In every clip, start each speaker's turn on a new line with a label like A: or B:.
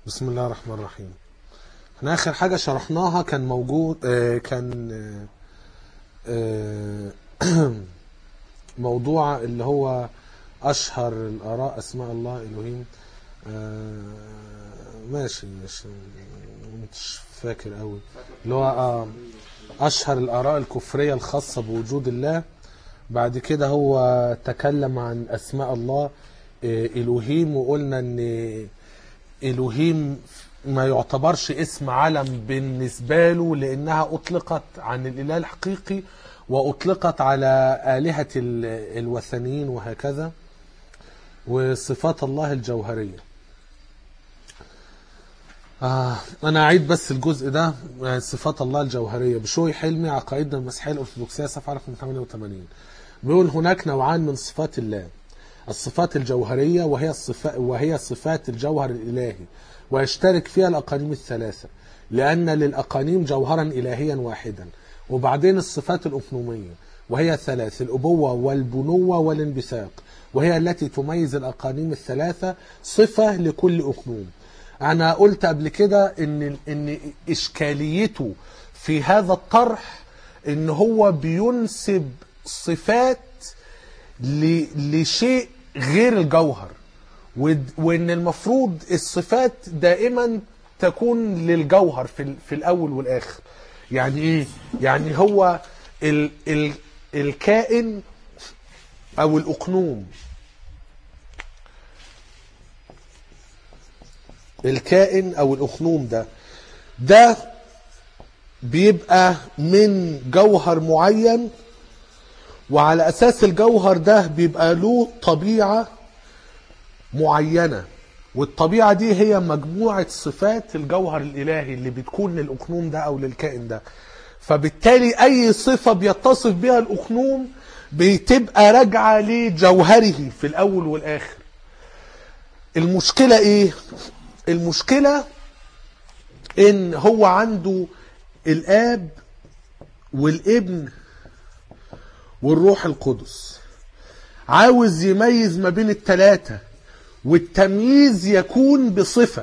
A: بسم الله الرحمن الرحيم. احنا اخر حاجة شرحناها كان موجود كان موضوع اللي هو اشهر الاراء اسماء الله الوهيم. ماشي مش فاكر قوي اللي هو اشهر الاراء الكفرية الخاصة بوجود الله. بعد كده هو تكلم عن اسماء الله الوهيم، وقلنا ان الوهيم ما يعتبرش اسم علم بالنسبة له لانها اطلقت عن الاله الحقيقي واطلقت على آلهة الوثنيين وهكذا. وصفات الله الجوهرية انا اعيد بس الجزء ده، صفات الله الجوهرية. بشوي حلمي عقائدنا المسيحية الارثوذكسية صفحة رقم 88 بيقول هناك نوعان من صفات الله: الصفات الجوهرية وهي صفات الجوهر الإلهي، ويشترك فيها الأقانيم الثلاثة لأن للأقانيم جوهرا إلهيا واحدا. وبعدين الصفات الأقنومية وهي ثلاث: الأبوة والبنوة والانبثاق، وهي التي تميز الأقانيم الثلاثة صفة لكل أقنوم. أنا قلت قبل كده إن إشكاليته في هذا الطرح إن هو بينسب صفات لشيء غير الجوهر، وان المفروض الصفات دائما تكون للجوهر في الاول والاخر. يعني ايه؟ يعني هو الكائن او الاقنوم، الكائن او الاقنوم ده بيبقى من جوهر معين، وعلى أساس الجوهر ده بيبقى له طبيعة معينة، والطبيعة دي هي مجموعة صفات الجوهر الإلهي اللي بتكون للأقنوم ده أو للكائن ده. فبالتالي أي صفة بيتصف بها الأقنوم بتبقى راجعة لجوهره في الأول والآخر. المشكلة إيه؟ المشكلة إن هو عنده الآب والابن والروح القدس، عاوز يميز ما بين الثلاثة، والتمييز يكون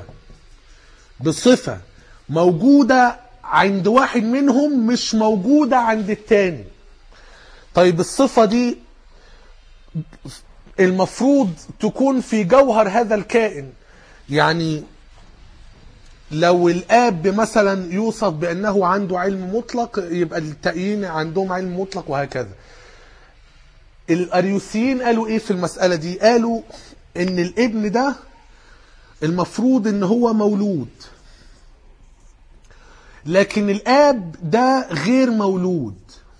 A: بصفة موجودة عند واحد منهم مش موجودة عند التاني. طيب الصفة دي المفروض تكون في جوهر هذا الكائن. يعني لو الآب مثلا يوصف بأنه عنده علم مطلق، يبقى التانيين عندهم علم مطلق وهكذا. الأريوسيين قالوا ايه في المسألة دي؟ قالوا ان الابن ده المفروض ان هو مولود، لكن الاب ده غير مولود.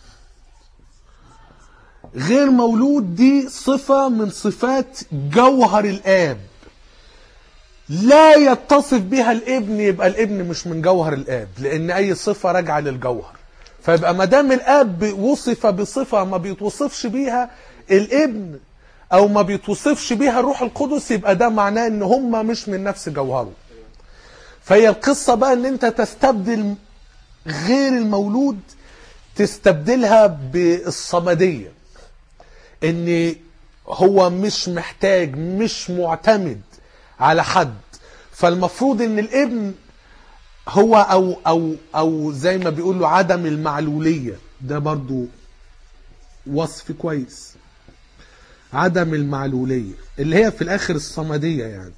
A: غير مولود دي صفة من صفات جوهر الاب، لا يتصف بها الابن، يبقى الابن مش من جوهر الاب، لان اي صفة راجعة للجوهر. فيبقى ما دام الاب وصف بصفة ما بيتوصفش بيها الابن او ما بيتوصفش بيها الروح القدس، يبقى ده معناه ان هم مش من نفس جوهره. فهي القصة بقى ان انت تستبدل غير المولود، تستبدلها بالصمدية، ان هو مش محتاج، مش معتمد على حد. فالمفروض ان الابن هو او زي ما بيقولوا عدم المعلولية، ده برضو وصف كويس. عدم المعلولية اللي هي في الاخر الصمدية، يعني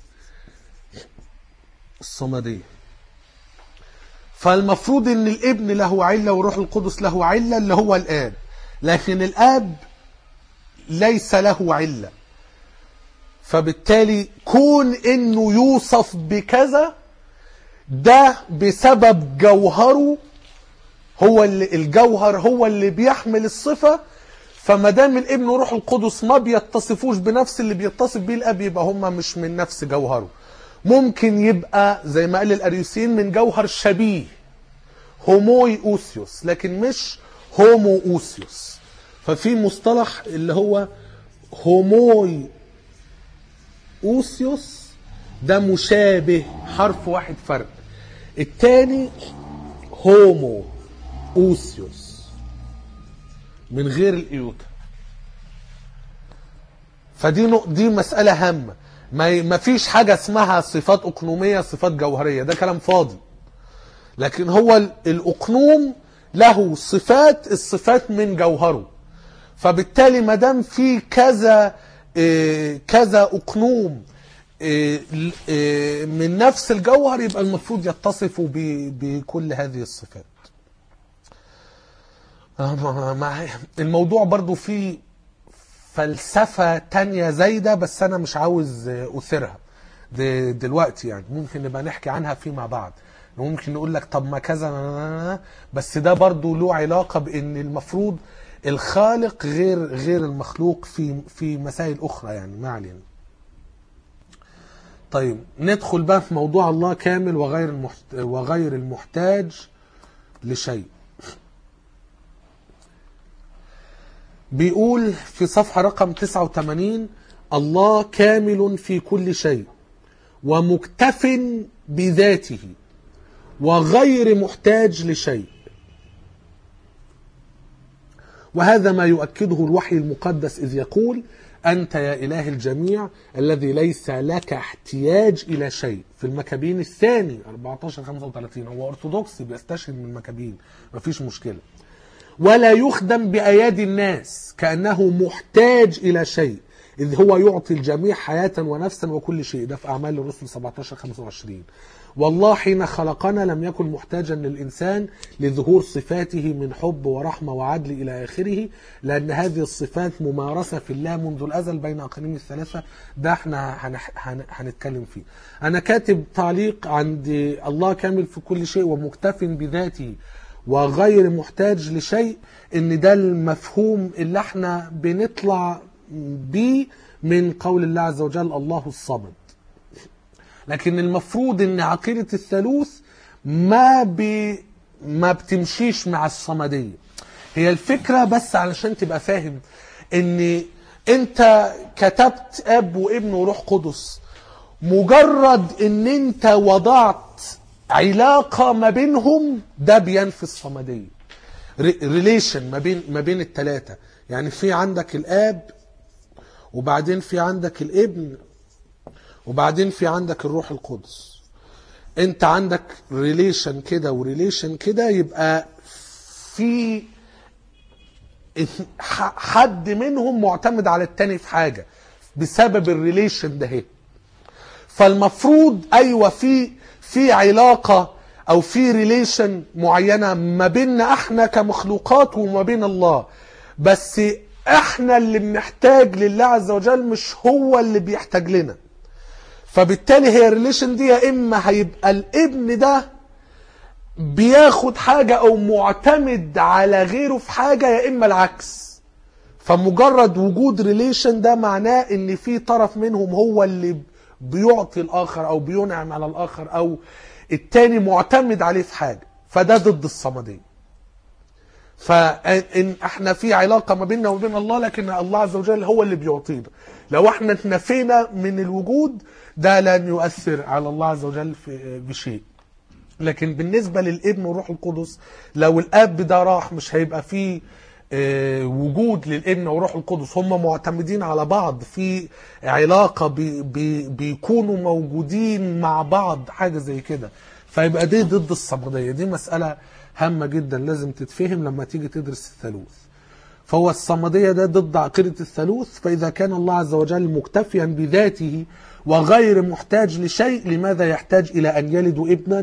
A: الصمدية. فالمفروض ان الابن له علة والروح القدس له علة اللي هو الاب، لكن الاب ليس له علة. فبالتالي كون انه يوصف بكذا ده بسبب جوهره، هو اللي الجوهر هو اللي بيحمل الصفة. فما دام الابن وروح القدس ما بيتصفوش بنفس اللي بيتصف بيه الاب، يبقى هم مش من نفس جوهره. ممكن يبقى زي ما قال الاريوسيين من جوهر شبيه، هوموي اوسيوس، لكن مش هومو اوسيوس. ففي مصطلح اللي هو هوموي اوسيوس، ده مشابه، حرف واحد فرق. التاني هومو اوسيوس من غير الايوتا. فدي مسألة هامة. ما فيش حاجة اسمها صفات أقنومية صفات جوهرية، ده كلام فاضي. لكن هو الأقنوم له صفات، الصفات من جوهره. فبالتالي ما دام في كذا أقنوم من نفس الجوهر، يبقى المفروض يتصفوا بكل هذه الصفات. الموضوع برضو فيه فلسفة تانية زايدة، بس أنا مش عاوز أثيرها دلوقتي. يعني ممكن نبقى نحكي عنها فيما بعد. ممكن نقول لك طب ما كذا، بس ده برضو له علاقة بأن المفروض الخالق غير المخلوق في مسائل أخرى، يعني ما علينا. طيب ندخل بقى في موضوع الله كامل وغير المحتاج لشيء. بيقول في صفحة رقم 89: الله كامل في كل شيء ومكتف بذاته وغير محتاج لشيء. وهذا ما يؤكده الوحي المقدس إذ يقول: أنت يا إله الجميع الذي ليس لك احتياج إلى شيء. في المكابين الثاني 14:35. هو أرثوذكسي بيستشهد من المكابين، مفيش مشكلة. ولا يخدم بأيادي الناس كأنه محتاج إلى شيء، إذ هو يعطي الجميع حياة ونفسا وكل شيء. ده في أعمال الرسل 17:25. والله حين خلقنا لم يكن محتاجا للإنسان لظهور صفاته من حب ورحمة وعدل إلى آخره، لأن هذه الصفات ممارسة في الله منذ الأزل بين أقانيم الثلاثة. ده احنا هنتكلم فيه. أنا كاتب تعليق عند الله كامل في كل شيء ومكتف بذاته وغير محتاج لشيء، إن ده المفهوم اللي احنا بنطلع بيه من قول الله عز وجل الله الصمد. لكن المفروض ان عقيدة الثالوث ما بتمشيش مع الصمدية. هي الفكرة بس علشان تبقى فاهم ان انت كتبت اب وابن وروح قدس، مجرد ان انت وضعت علاقة ما بينهم ده بينفي الصمدية. ريليشن ما بين الثلاثة. يعني في عندك الاب، وبعدين في عندك الابن، وبعدين في عندك الروح القدس. انت عندك ريليشن كده وريليشن كده، يبقى في حد منهم معتمد على التاني في حاجة بسبب الريليشن ده هي. فالمفروض ايوه في علاقة او في ريليشن معينة ما بيننا احنا كمخلوقات وما بين الله، بس احنا اللي بنحتاج لله عز وجل، مش هو اللي بيحتاج لنا. فبالتالي هي الريليشن دي يا اما هيبقى الابن ده بياخد حاجة او معتمد على غيره في حاجة، يا اما العكس. فمجرد وجود ريليشن ده معناه ان في طرف منهم هو اللي بيعطي الاخر او بينعم على الاخر، او التاني معتمد عليه في حاجة. فده ضد الصمدية. فإن احنا في علاقة ما بيننا وبين الله، لكن الله عز وجل هو اللي بيعطينا. لو احنا اتنفينا من الوجود ده لن يؤثر على الله عز وجل بشيء. لكن بالنسبة للابن والروح القدس، لو الاب ده راح مش هيبقى فيه وجود للابن وروح القدس. هم معتمدين على بعض في علاقة، بيكونوا موجودين مع بعض، حاجة زي كده. فيبقى دي ضد الصمدية. دي مسألة هامة جدا لازم تتفهم لما تيجي تدرس الثالوث. فهو الصمدية ده ضد عقيدة الثالوث. فإذا كان الله عز وجل مكتفيا بذاته وغير محتاج لشيء، لماذا يحتاج إلى أن يلد ابنا؟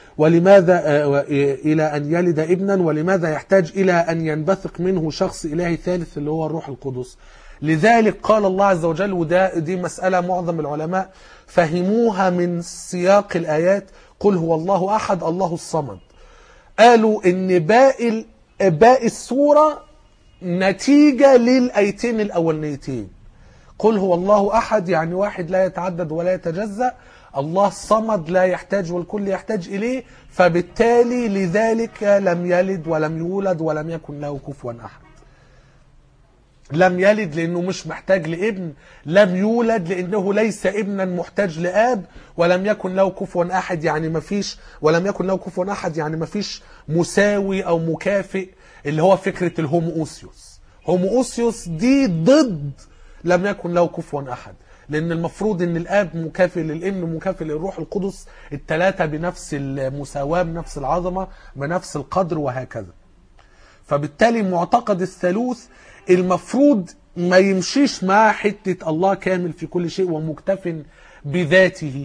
A: ولماذا يحتاج إلى أن ينبثق منه شخص إلهي ثالث اللي هو الروح القدس؟ لذلك قال الله عز وجل، ودي مسألة معظم العلماء فهموها من سياق الآيات: قل هو الله أحد الله الصمد. قالوا إن باقي السورة نتيجة للآيتين الأولانيتين. قل هو الله أحد يعني واحد لا يتعدد ولا يتجزأ، الله الصمد لا يحتاج والكل يحتاج إليه، فبالتالي لذلك لم يلد ولم يولد ولم يكن له كفوا أحد. لم يلد لأنه مش محتاج لابن، لم يولد لأنه ليس ابنا محتاج لآب، ولم يكن له كفوا أحد يعني مفيش، ولم يكن له كفوا أحد يعني مفيش مساوي أو مكافئ، اللي هو فكرة الهوموسيوس. هوموسيوس دي ضد لم يكن له كفوا أحد. لان المفروض ان الاب مكافئ للابن مكافئ للروح القدس، الثلاثه بنفس المساواه بنفس العظمه بنفس القدر وهكذا. فبالتالي معتقد الثالوث المفروض ما يمشيش مع حته الله كامل في كل شيء ومكتف بذاته.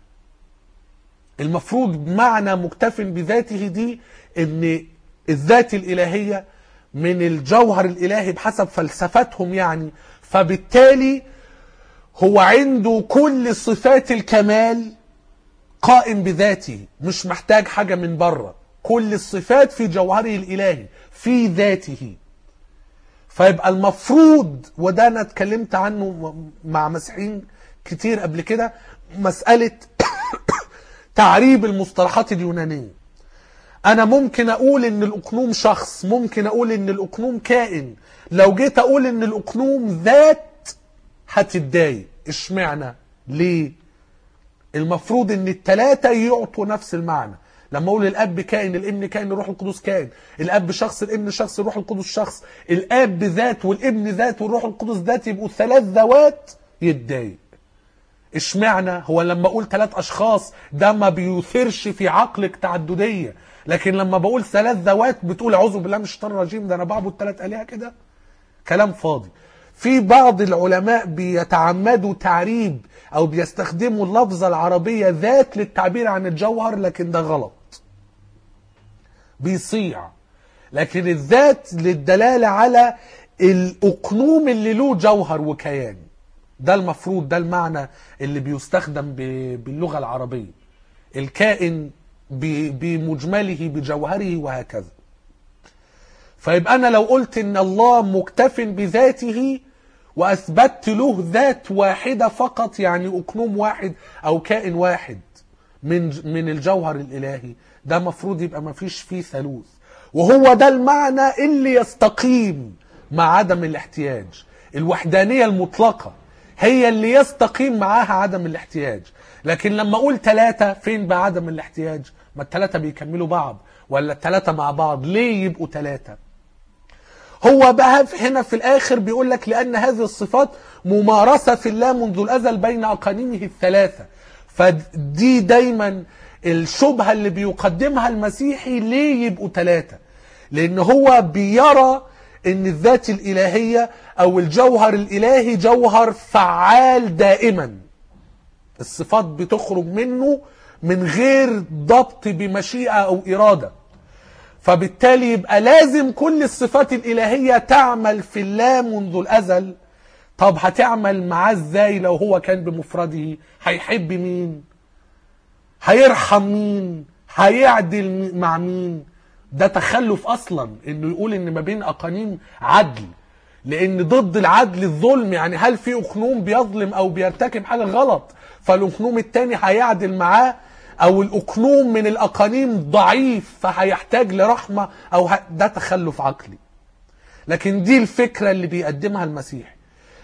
A: المفروض معنى مكتف بذاته دي ان الذات الالهيه من الجوهر الالهي بحسب فلسفتهم يعني، فبالتالي هو عنده كل صفات الكمال قائم بذاته، مش محتاج حاجة من بره، كل الصفات في جوهره الإلهي في ذاته. فيبقى المفروض، وده أنا اتكلمت عنه مع مسيحيين كتير قبل كده، مسألة تعريب المصطلحات اليونانية. أنا ممكن أقول إن الأقنوم شخص، ممكن أقول إن الأقنوم كائن. لو جيت أقول إن الأقنوم ذات هتتضايق. اشمعنى؟ ليه؟ المفروض ان الثلاثه يعطوا نفس المعنى. لما اقول الاب كائن، الابن كائن، الروح القدس كائن، الاب شخص، الابن شخص، الروح القدس شخص، الاب ذات والابن ذات والروح القدس ذات، يبقوا ثلاث ذوات، يتضايق. اشمعنى؟ هو لما اقول ثلاث اشخاص ده ما بيثيرش في عقلك تعدديه، لكن لما بقول ثلاث ذوات بتقول اعوذ بالله من الشيطان الرجيم، ده انا بعبد ثلاث الهه كده؟ كلام فاضي. في بعض العلماء بيتعمدوا تعريب او بيستخدموا اللفظة العربية ذات للتعبير عن الجوهر، لكن ده غلط، بيصيع. لكن الذات للدلالة على الأقنوم اللي له جوهر وكيان. ده المفروض، ده المعنى اللي بيستخدم باللغة العربية، الكائن بمجمله بجوهره وهكذا. فيبقى أنا لو قلت إن الله مكتف بذاته وأثبتت له ذات واحدة فقط، يعني أقنوم واحد أو كائن واحد من الجوهر الإلهي، ده مفروض يبقى ما فيش فيه ثالوث. وهو ده المعنى اللي يستقيم مع عدم الاحتياج. الوحدانية المطلقة هي اللي يستقيم معاها عدم الاحتياج. لكن لما أقول ثلاثة، فين بقى عدم الاحتياج؟ ما الثلاثة بيكملوا بعض، ولا الثلاثة مع بعض ليه يبقوا ثلاثة؟ هو بقى هنا في الآخر بيقول لك لأن هذه الصفات ممارسة في الله منذ الأزل بين أقانيمه الثلاثة. فدي دايما الشبهة اللي بيقدمها المسيحي، ليه يبقوا ثلاثة؟ لأن هو بيرى أن الذات الإلهية أو الجوهر الإلهي جوهر فعال دائما، الصفات بتخرج منه من غير ضبط بمشيئة أو إرادة. فبالتالي يبقى لازم كل الصفات الإلهية تعمل في الله منذ الأزل. طب هتعمل معاه ازاي لو هو كان بمفرده؟ هيحب مين؟ هيرحم مين؟ هيعدل مع مين؟ ده تخلف أصلا إنه يقول إن ما بين أقانيم عدل، لأن ضد العدل الظلم. يعني هل في أقنوم بيظلم أو بيرتكب حاجة غلط فالأقنوم التاني هيعدل معاه؟ او الاقنوم من الاقانيم ضعيف فهيحتاج لرحمة او ده تخلف عقلي. لكن دي الفكرة اللي بيقدمها المسيح.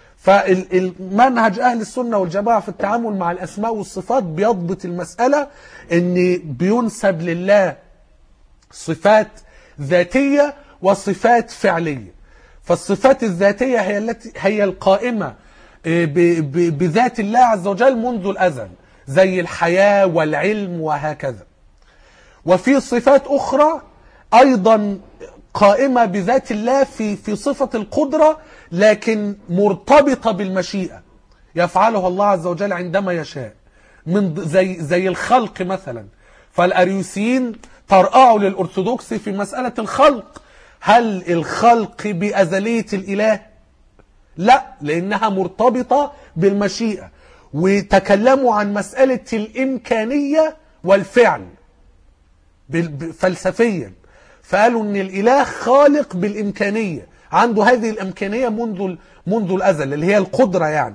A: فالمنهج اهل السنة والجماعة في التعامل مع الاسماء والصفات بيضبط المسألة ان بينسب لله صفات ذاتية وصفات فعلية. فالصفات الذاتية هي القائمة بذات الله عز وجل منذ الازل، زي الحياة والعلم وهكذا. وفي صفات أخرى أيضا قائمة بذات الله في صفة القدرة، لكن مرتبطة بالمشيئة، يفعلها الله عز وجل عندما يشاء، من زي الخلق مثلا. فالأريوسيين ترقعوا للأرثوذكس في مسألة الخلق. هل الخلق بأزلية الإله؟ لا، لأنها مرتبطة بالمشيئة. وتكلموا عن مسألة الإمكانية والفعل فلسفيا، فقالوا ان الإله خالق بالإمكانية، عنده هذه الإمكانية منذ الأزل اللي هي القدرة يعني.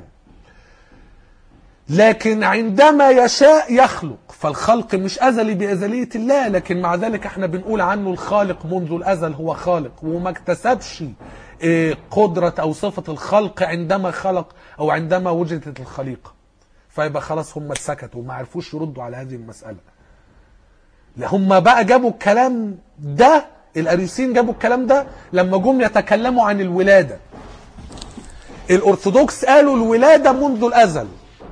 A: لكن عندما يشاء يخلق، فالخلق مش أزلي بأزلية الله، لكن مع ذلك احنا بنقول عنه الخالق منذ الأزل، هو خالق وما اكتسبش قدرة أو صفة الخلق عندما خلق أو عندما وجدت الخليقة. فيبقى خلاص هم سكتوا وما عرفوش يردوا على هذه المسألة. هم بقى جابوا الكلام ده، الأريوسيين جابوا الكلام ده لما جم يتكلموا عن الولادة. الأرثوذكس قالوا الولادة منذ الأزل،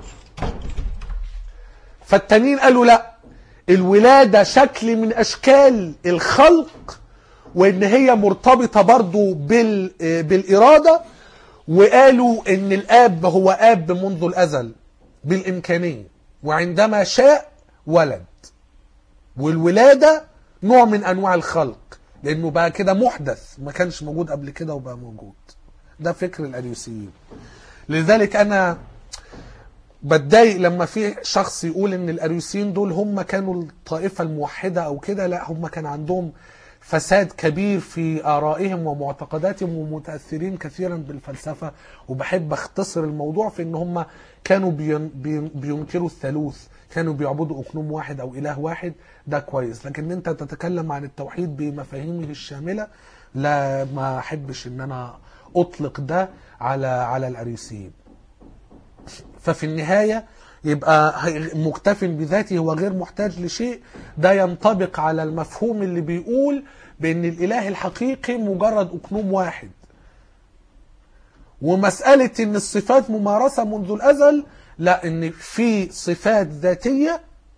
A: فالتانيين قالوا لا، الولادة شكل من أشكال الخلق، وإن هي مرتبطة برضو بالإرادة، وقالوا إن الآب هو آب منذ الأزل بالإمكانية، وعندما شاء ولد، والولادة نوع من أنواع الخلق لأنه بقى كده محدث ما كانش موجود قبل كده وبقى موجود. ده فكر الأريوسيين. لذلك أنا بتضايق لما في شخص يقول ان الأريوسيين دول هم كانوا الطائفة الموحدة او كده. لا، هم كان عندهم فساد كبير في آرائهم ومعتقداتهم، ومتأثرين كثيرا بالفلسفة. وبحب اختصر الموضوع في ان هم كانوا بينكروا الثالوث، كانوا بيعبدوا أقنوم واحد او إله واحد. ده كويس، لكن انت تتكلم عن التوحيد بمفاهيمه الشاملة، لا، ما احبش ان انا اطلق ده على الأريوسيين. ففي النهاية يبقى مكتف بذاته وغير محتاج لشيء. ده ينطبق على المفهوم اللي بيقول بأن الإله الحقيقي مجرد أقنوم واحد. ومسألة أن الصفات ممارسة منذ الأزل، لا، أن في صفات ذاتية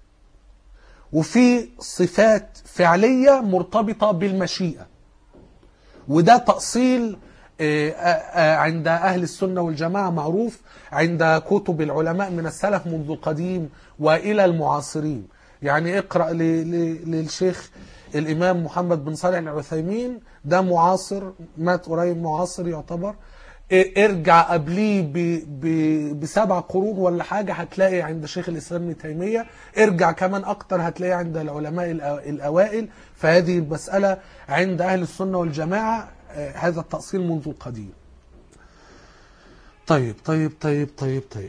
A: وفي صفات فعلية مرتبطة بالمشيئة. وده تأصيل عند أهل السنة والجماعة معروف عند كتب العلماء من السلف منذ قديم وإلى المعاصرين. يعني اقرأ للشيخ الإمام محمد بن صالح العثيمين، ده معاصر، مات قريب، معاصر يعتبر. ارجع قبليه ب7 قرون ولا حاجة هتلاقي عند شيخ الإسلام ابن تيمية. ارجع كمان أكتر هتلاقي عند العلماء الأوائل. فهذه المسألة عند أهل السنة والجماعة هذا التأصيل منذ القديم. طيب طيب طيب طيب طيب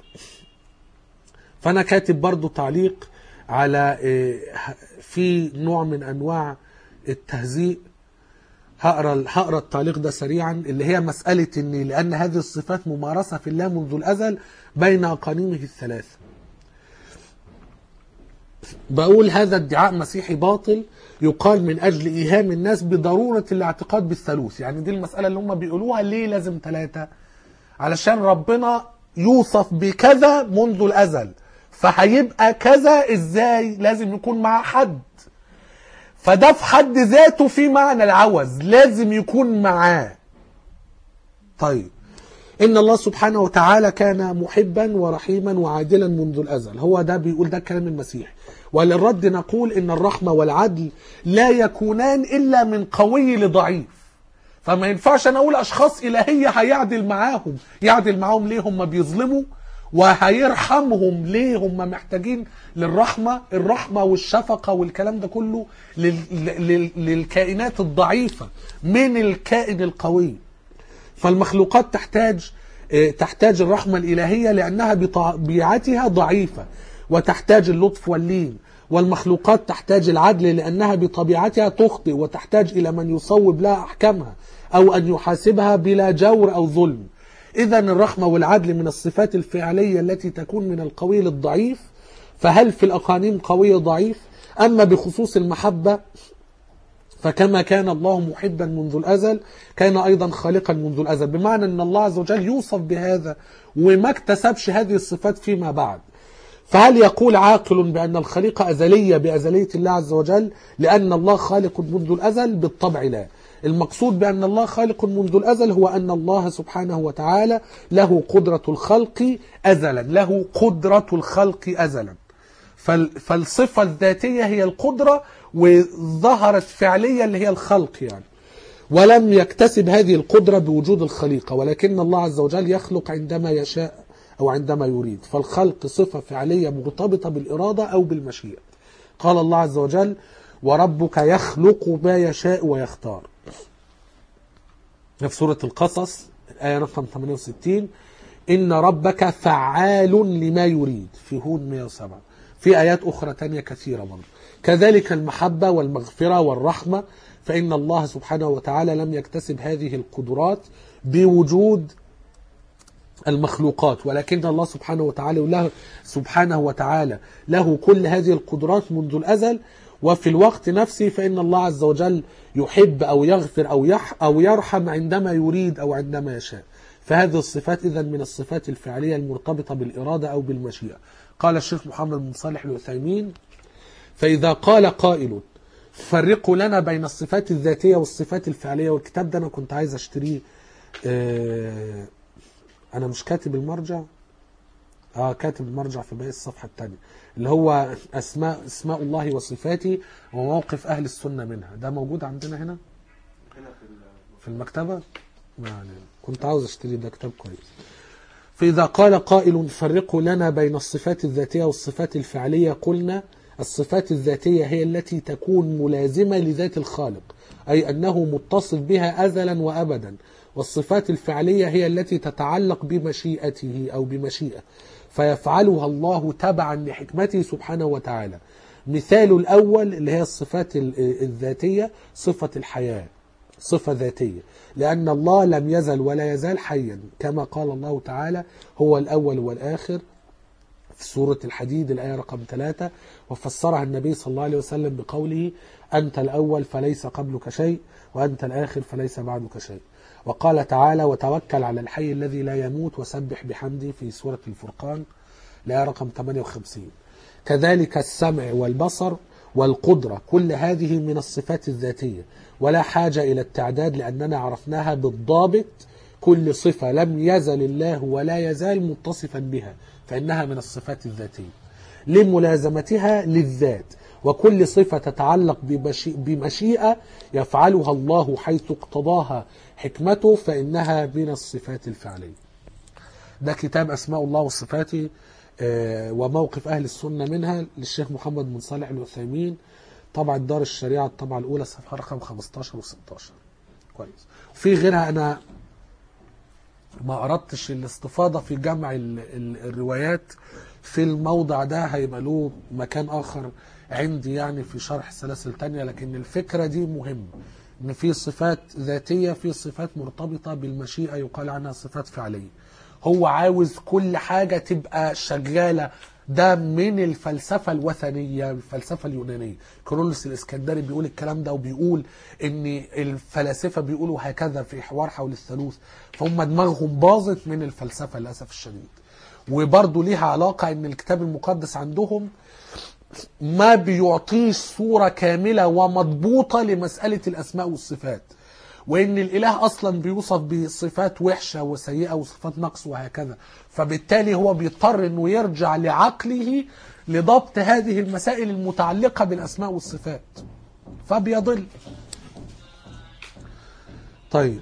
A: فأنا كاتب برضو تعليق على في نوع من أنواع التهزيء. هقرأ التعليق ده سريعا، اللي هي مسألة لأن هذه الصفات ممارسة في الله منذ الأزل بين أقانيمه الثلاثة. بقول هذا ادعاء مسيحي باطل يقال من أجل إيهام الناس بضرورة الاعتقاد بالثالوث. يعني دي المسألة اللي هم بيقولوها، ليه لازم 3؟ علشان ربنا يوصف بكذا منذ الأزل، فهيبقى كذا إزاي؟ لازم يكون مع حد، فده في حد ذاته في معنى العوز، لازم يكون معاه. طيب، إن الله سبحانه وتعالى كان محبا ورحيما وعادلا منذ الأزل. هو ده بيقول، ده كلام المسيح. وللرد نقول إن الرحمة والعدل لا يكونان إلا من قوي لضعيف. فما ينفعش أنا أقول أشخاص إلهية هيعدل معاهم. يعدل معاهم ليه؟ هم بيظلموا. وهيرحمهم ليه؟ هم محتاجين للرحمة. الرحمة والشفقة والكلام ده كله للكائنات الضعيفة من الكائن القوي. فالمخلوقات تحتاج الرحمة الإلهية لأنها بطبيعتها ضعيفة وتحتاج اللطف واللين. والمخلوقات تحتاج العدل لأنها بطبيعتها تخطئ وتحتاج إلى من يصوب لها أحكامها أو أن يحاسبها بلا جور أو ظلم. إذن الرحمة والعدل من الصفات الفعلية التي تكون من القوي للضعيف. فهل في الأقانيم قوي ضعيف؟ أما بخصوص المحبة فكما كان الله محبا منذ الأزل كان أيضا خالقا منذ الأزل، بمعنى أن الله عز وجل يوصف بهذا وما اكتسبش هذه الصفات فيما بعد. فهل يقول عاقل بأن الخليقة أزلية بأزلية الله عز وجل لأن الله خالق منذ الأزل؟ بالطبع لا. المقصود بأن الله خالق منذ الأزل هو أن الله سبحانه وتعالى له قدرة الخلق أزلا، له قدرة الخلق أزلا. فالصفة الذاتية هي القدرة، وظهرت فعلية اللي هي الخلق يعني. ولم يكتسب هذه القدرة بوجود الخليقة، ولكن الله عز وجل يخلق عندما يشاء أو عندما يريد. فالخلق صفة فعلية مرتبطة بالإرادة أو بالمشيئة. قال الله عز وجل: وربك يخلق ما يشاء ويختار. في سورة القصص الآية رقم 68: إن ربك فعال لما يريد. في هود 107. في آيات أخرى تانية كثيرة برضه. كذلك المحبة والمغفرة والرحمة، فإن الله سبحانه وتعالى لم يكتسب هذه القدرات بوجود المخلوقات، ولكن الله سبحانه وتعالى له كل هذه القدرات منذ الأزل. وفي الوقت نفسه فإن الله عز وجل يحب أو يغفر أو يرحم عندما يريد أو عندما يشاء. فهذه الصفات إذن من الصفات الفعلية المرتبطة بالإرادة أو بالمشيئة. قال الشيخ محمد بن صالح العثيمين: فإذا قال قائل فرقوا لنا بين الصفات الذاتية والصفات الفعلية، والكتاب ده أنا كنت عايز أشتريه، أنا مش كاتب المرجع، كاتب المرجع في باقي الصفحة الثانية، اللي هو اسماء الله وصفاته وموقف أهل السنة منها. ده موجود عندنا هنا في المكتبة، يعني كنت عاوز اشتري، ده كتاب كويس. فإذا قال قائل فرقوا لنا بين الصفات الذاتية والصفات الفعلية، قلنا الصفات الذاتية هي التي تكون ملازمة لذات الخالق، أي أنه متصف بها أزلا وأبدا، والصفات الفعلية هي التي تتعلق بمشيئته أو بمشيئة فيفعلها الله تبعا لحكمته سبحانه وتعالى. مثال الأول اللي هي الصفات الذاتية صفة الحياة، صفة ذاتية، لأن الله لم يزل ولا يزال حيا، كما قال الله تعالى: هو الأول والآخر في سورة الحديد الآية رقم 3، وفسرها النبي صلى الله عليه وسلم بقوله: أنت الأول فليس قبلك شيء، وأنت الآخر فليس بعدك شيء. وقال تعالى: وتوكل على الحي الذي لا يموت وسبح بحمده في سورة الفرقان الآية رقم 58. كذلك السمع والبصر والقدرة، كل هذه من الصفات الذاتية، ولا حاجة إلى التعداد لأننا عرفناها بالضابط. كل صفة لم يزل الله ولا يزال متصفا بها فإنها من الصفات الذاتية لملازمتها للذات، وكل صفة تتعلق بمشيئة يفعلها الله حيث اقتضاها حكمته فإنها من الصفات الفعلية. ده كتاب أسماء الله وصفاته وموقف أهل السنة منها للشيخ محمد بن صالح العثيمين، طبعة دار الشريعة الطبعة الأولى، صفحة رقم 15 و16. كويس. وفي غيرها أنا ما أردتش الاستفاضة في جمع الروايات في الموضع ده، هيبقى له مكان آخر عندي يعني في شرح سلاسل تانية، لكن الفكرة دي مهمة، إن في صفات ذاتية، في صفات مرتبطة بالمشيئة يقال عنها صفات فعلية. هو عاوز كل حاجة تبقى شغالة. ده من الفلسفة الوثنية، الفلسفة اليونانية. كيرلس الإسكندري بيقول الكلام ده، وبيقول ان الفلاسفة بيقولوا هكذا في حوار حول الثالوث، فهم دماغهم باظت من الفلسفة للأسف الشديد. وبرضه ليها علاقة ان الكتاب المقدس عندهم ما بيعطيش صورة كاملة ومضبوطة لمسألة الأسماء والصفات، وإن الإله أصلا بيوصف بصفات وحشة وسيئة وصفات نقص وهكذا، فبالتالي هو بيضطر إنه يرجع لعقله لضبط هذه المسائل المتعلقة بالأسماء والصفات، فبيضل. طيب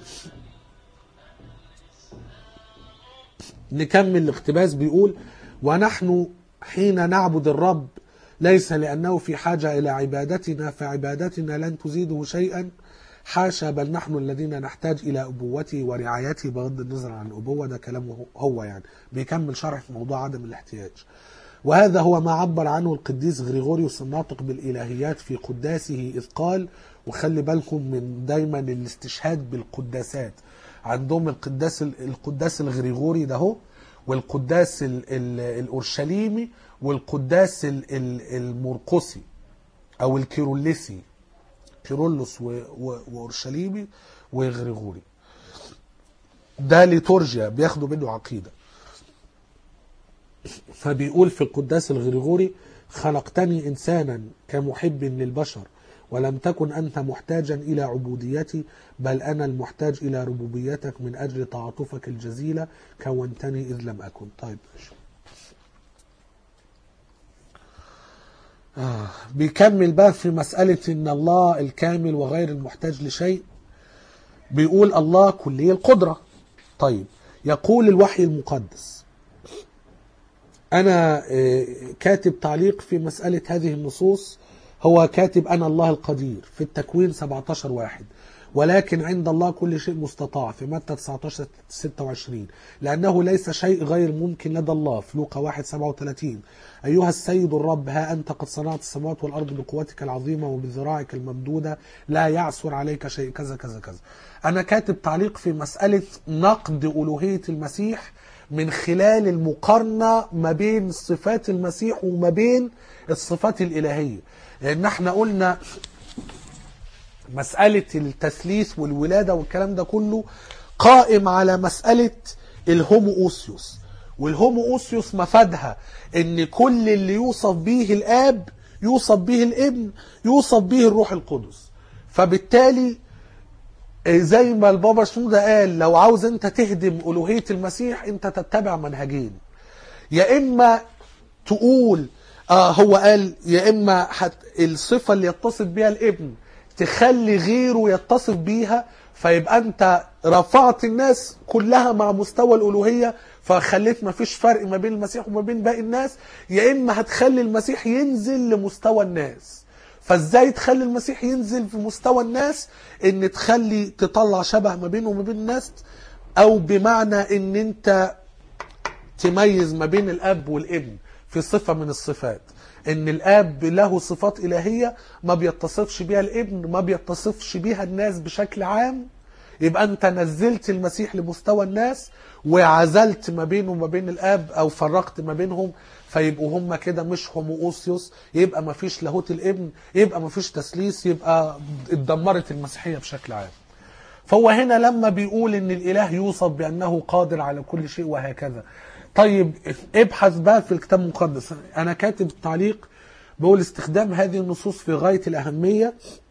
A: نكمل الاقتباس. بيقول: ونحن حين نعبد الرب ليس لأنه في حاجة إلى عبادتنا فعبادتنا لن تزيده شيئا، حاشا، بل نحن الذين نحتاج إلى أبوته ورعايته بغض النظر عن الأبوة. ده كلامه هو، يعني بيكمل شرح في موضوع عدم الاحتياج. وهذا هو ما عبر عنه القديس غريغوريوس الناطق بالإلهيات في قداسه، إذ قال، وخلي بالكم من دايما الاستشهاد بالقداسات عندهم، القداس الغريغوري ده هو، والقداس الأورشليمي، والقداس المرقسي أو الكيرلسي، كيرلس وأورشليمي وغريغوري. ده ليتورجيا بياخدوا منه عقيدة. فبيقول في القداس الغريغوري: خلقتني إنسانا كمحب للبشر، ولم تكن أنت محتاجا إلى عبوديتي، بل أنا المحتاج إلى ربوبيتك من أجل تعاطفك الجزيلة، كونتني إذ لم أكن. طيب بيكمل بقى في مسألة إن الله الكامل وغير المحتاج لشيء. بيقول: الله كلي القدرة. طيب يقول الوحي المقدس، أنا كاتب تعليق في مسألة هذه النصوص، هو كاتب أنا الله القدير في التكوين 17:1، ولكن عند الله كل شيء مستطاع في متى 19:26، لأنه ليس شيء غير ممكن لدى الله في لوقا 1:37. أيها السيد الرب، ها أنت قد صنعت السماوات والأرض بقوتك العظيمة وبذراعك الممدودة، لا يعثر عليك شيء، كذا كذا كذا. أنا كاتب تعليق في مسألة نقد ألوهية المسيح من خلال المقارنة ما بين صفات المسيح وما بين الصفات الإلهية، لأن احنا قلنا مسألة التثليث والولادة والكلام ده كله قائم على مسألة الهومووسيوس. والهومووسيوس مفادها ان كل اللي يوصف به الاب يوصف به الابن يوصف به الروح القدس. فبالتالي زي ما البابا شنودة قال لو عاوز انت تهدم ألوهية المسيح انت تتبع منهجين، يا اما تقول هو قال يا اما الصفة اللي يتصف بها الابن تخلي غيره يتصف بيها، فيبقى انت رفعت الناس كلها مع مستوى الألوهية فخليت ما فيش فرق ما بين المسيح وما بين باقي الناس، يا اما هتخلي المسيح ينزل لمستوى الناس. فازاي تخلي المسيح ينزل في مستوى الناس؟ ان تخلي تطلع شبه ما بينه وما بين الناس، او بمعنى ان انت تميز ما بين الاب والابن في صفة من الصفات، ان الاب له صفات الهية ما بيتصفش بيها الابن ما بيتصفش بيها الناس بشكل عام، يبقى انت نزلت المسيح لمستوى الناس وعزلت ما بينه وما بين الاب او فرقت ما بينهم، فيبقوا هم كده مش هومووسيوس، يبقى ما فيش لاهوت الابن، يبقى ما فيش تثليث، يبقى اتدمرت المسيحية بشكل عام. فهو هنا لما بيقول ان الاله يوصف بانه قادر على كل شيء وهكذا. طيب ابحث بقى في الكتاب المقدس. انا كاتب تعليق بقول استخدام هذه النصوص في غاية الأهمية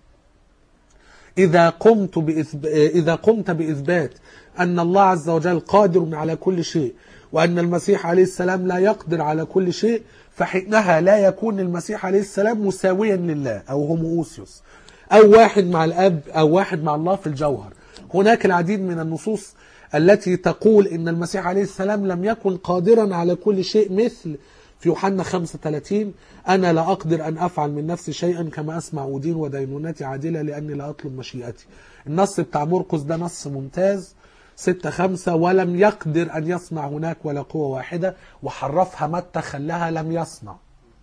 A: إذا قمت بإثبات أن الله عز وجل قادر على كل شيء وأن المسيح عليه السلام لا يقدر على كل شيء، فحينها لا يكون المسيح عليه السلام مساويا لله أو هومووسيوس أو واحد مع الأب أو واحد مع الله في الجوهر. هناك العديد من النصوص التي تقول إن المسيح عليه السلام لم يكن قادرا على كل شيء، مثل في يوحنا 5:30 أنا لا أقدر أن أفعل من نفسي شيئا كما أسمع أدين ودينونتي عادلة لأني لا أطلب مشيئتي. النص بتاع مرقس ده نص ممتاز 6:5 ولم يقدر أن يصنع هناك ولا قوة واحدة، وحرفها متى خلاها لم يصنع،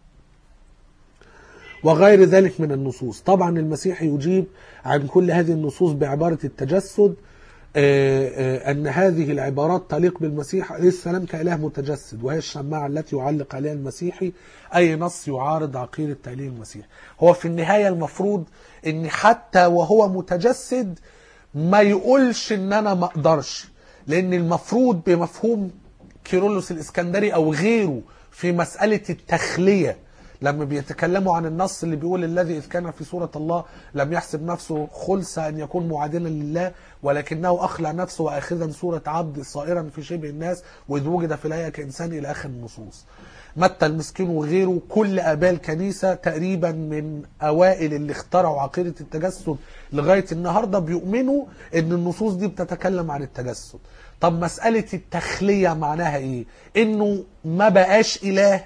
A: وغير ذلك من النصوص. طبعا المسيح يجيب عن كل هذه النصوص بعبارة التجسد، أن هذه العبارات تليق بالمسيح عليه السلام كإله متجسد، وهي الشماعة التي يعلق عليها المسيحي أي نص يعارض عقيدة تأليه المسيح. هو في النهاية المفروض أن حتى وهو متجسد ما يقولش أن أنا ما أقدرش، لأن المفروض بمفهوم كيرلس الإسكندري أو غيره في مسألة التخلية لما بيتكلموا عن النص اللي بيقول الذي إذ كان في صورة الله لم يحسب نفسه خلصة أن يكون معادلا لله ولكنه أخلع نفسه وأخذا صورة عبد صائرا في شبه الناس وإذ وجد في الهيئة كإنسان إلى آخر النصوص. متى المسكين وغيره كل آباء الكنيسة تقريبا من أوائل اللي اخترعوا عقيدة التجسد لغاية النهاردة بيؤمنوا أن النصوص دي بتتكلم عن التجسد. طب مسألة التخلية معناها إيه؟ إنه ما بقاش إله،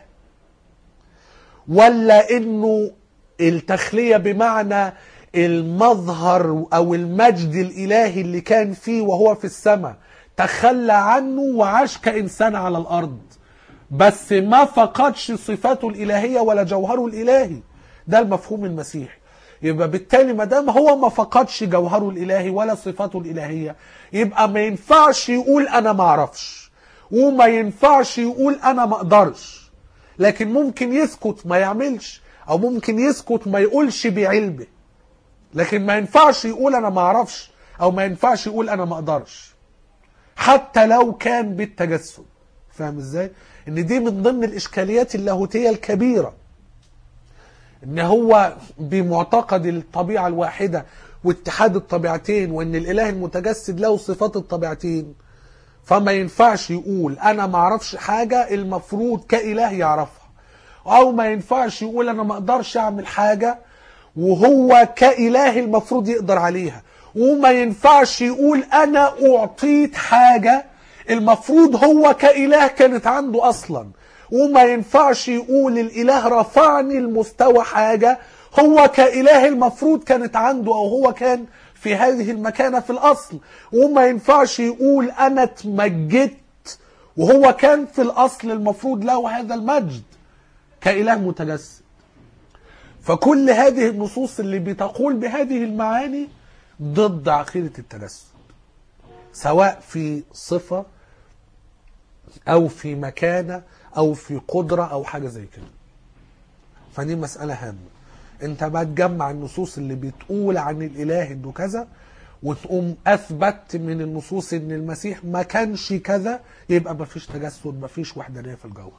A: ولا انه التخلية بمعنى المظهر او المجد الالهي اللي كان فيه وهو في السماء تخلى عنه وعاش كإنسان على الارض بس ما فقدش صفاته الالهية ولا جوهره الالهي؟ ده المفهوم المسيحي. يبقى بالتالي ما دام هو ما فقدش جوهره الالهي ولا صفاته الالهية، يبقى ما ينفعش يقول انا ما اعرفش، وما ينفعش يقول انا ما اقدرش، لكن ممكن يسكت ما يعملش، او ممكن يسكت ما يقولش بعلمه، لكن ما ينفعش يقول انا ما اعرفش، او ما ينفعش يقول انا ما اقدرش حتى لو كان بالتجسد. فاهم ازاي؟ ان دي من ضمن الاشكاليات اللاهوتية الكبيرة، ان هو بمعتقد الطبيعة الواحدة واتحاد الطبيعتين، وان الاله المتجسد له صفات الطبيعتين، فما ينفعش يقول انا ما اعرفش حاجة المفروض كإله يعرفها، او ما ينفعش يقول انا ما اقدرش اعمل حاجة وهو كإله المفروض يقدر عليها، وما ينفعش يقول انا اعطيت حاجة المفروض هو كإله كانت عنده اصلا، وما ينفعش يقول الاله رفعني المستوى حاجة هو كإله المفروض كانت عنده او هو كان في هذه المكانة في الأصل، وما ينفعش يقول أنا اتمجدت وهو كان في الأصل المفروض له هذا المجد كإله متجسد. فكل هذه النصوص اللي بتقول بهذه المعاني ضد عقيدة التجسد، سواء في صفة أو في مكانة أو في قدرة أو حاجة زي كده. فدي مسألة هامة. انت بقى تجمع النصوص اللي بتقول عن الاله انه كذا وتقوم أثبت من النصوص إن المسيح ما كانش كذا، يبقى ما فيش تجسد، ما فيش وحدانية في الجوهر.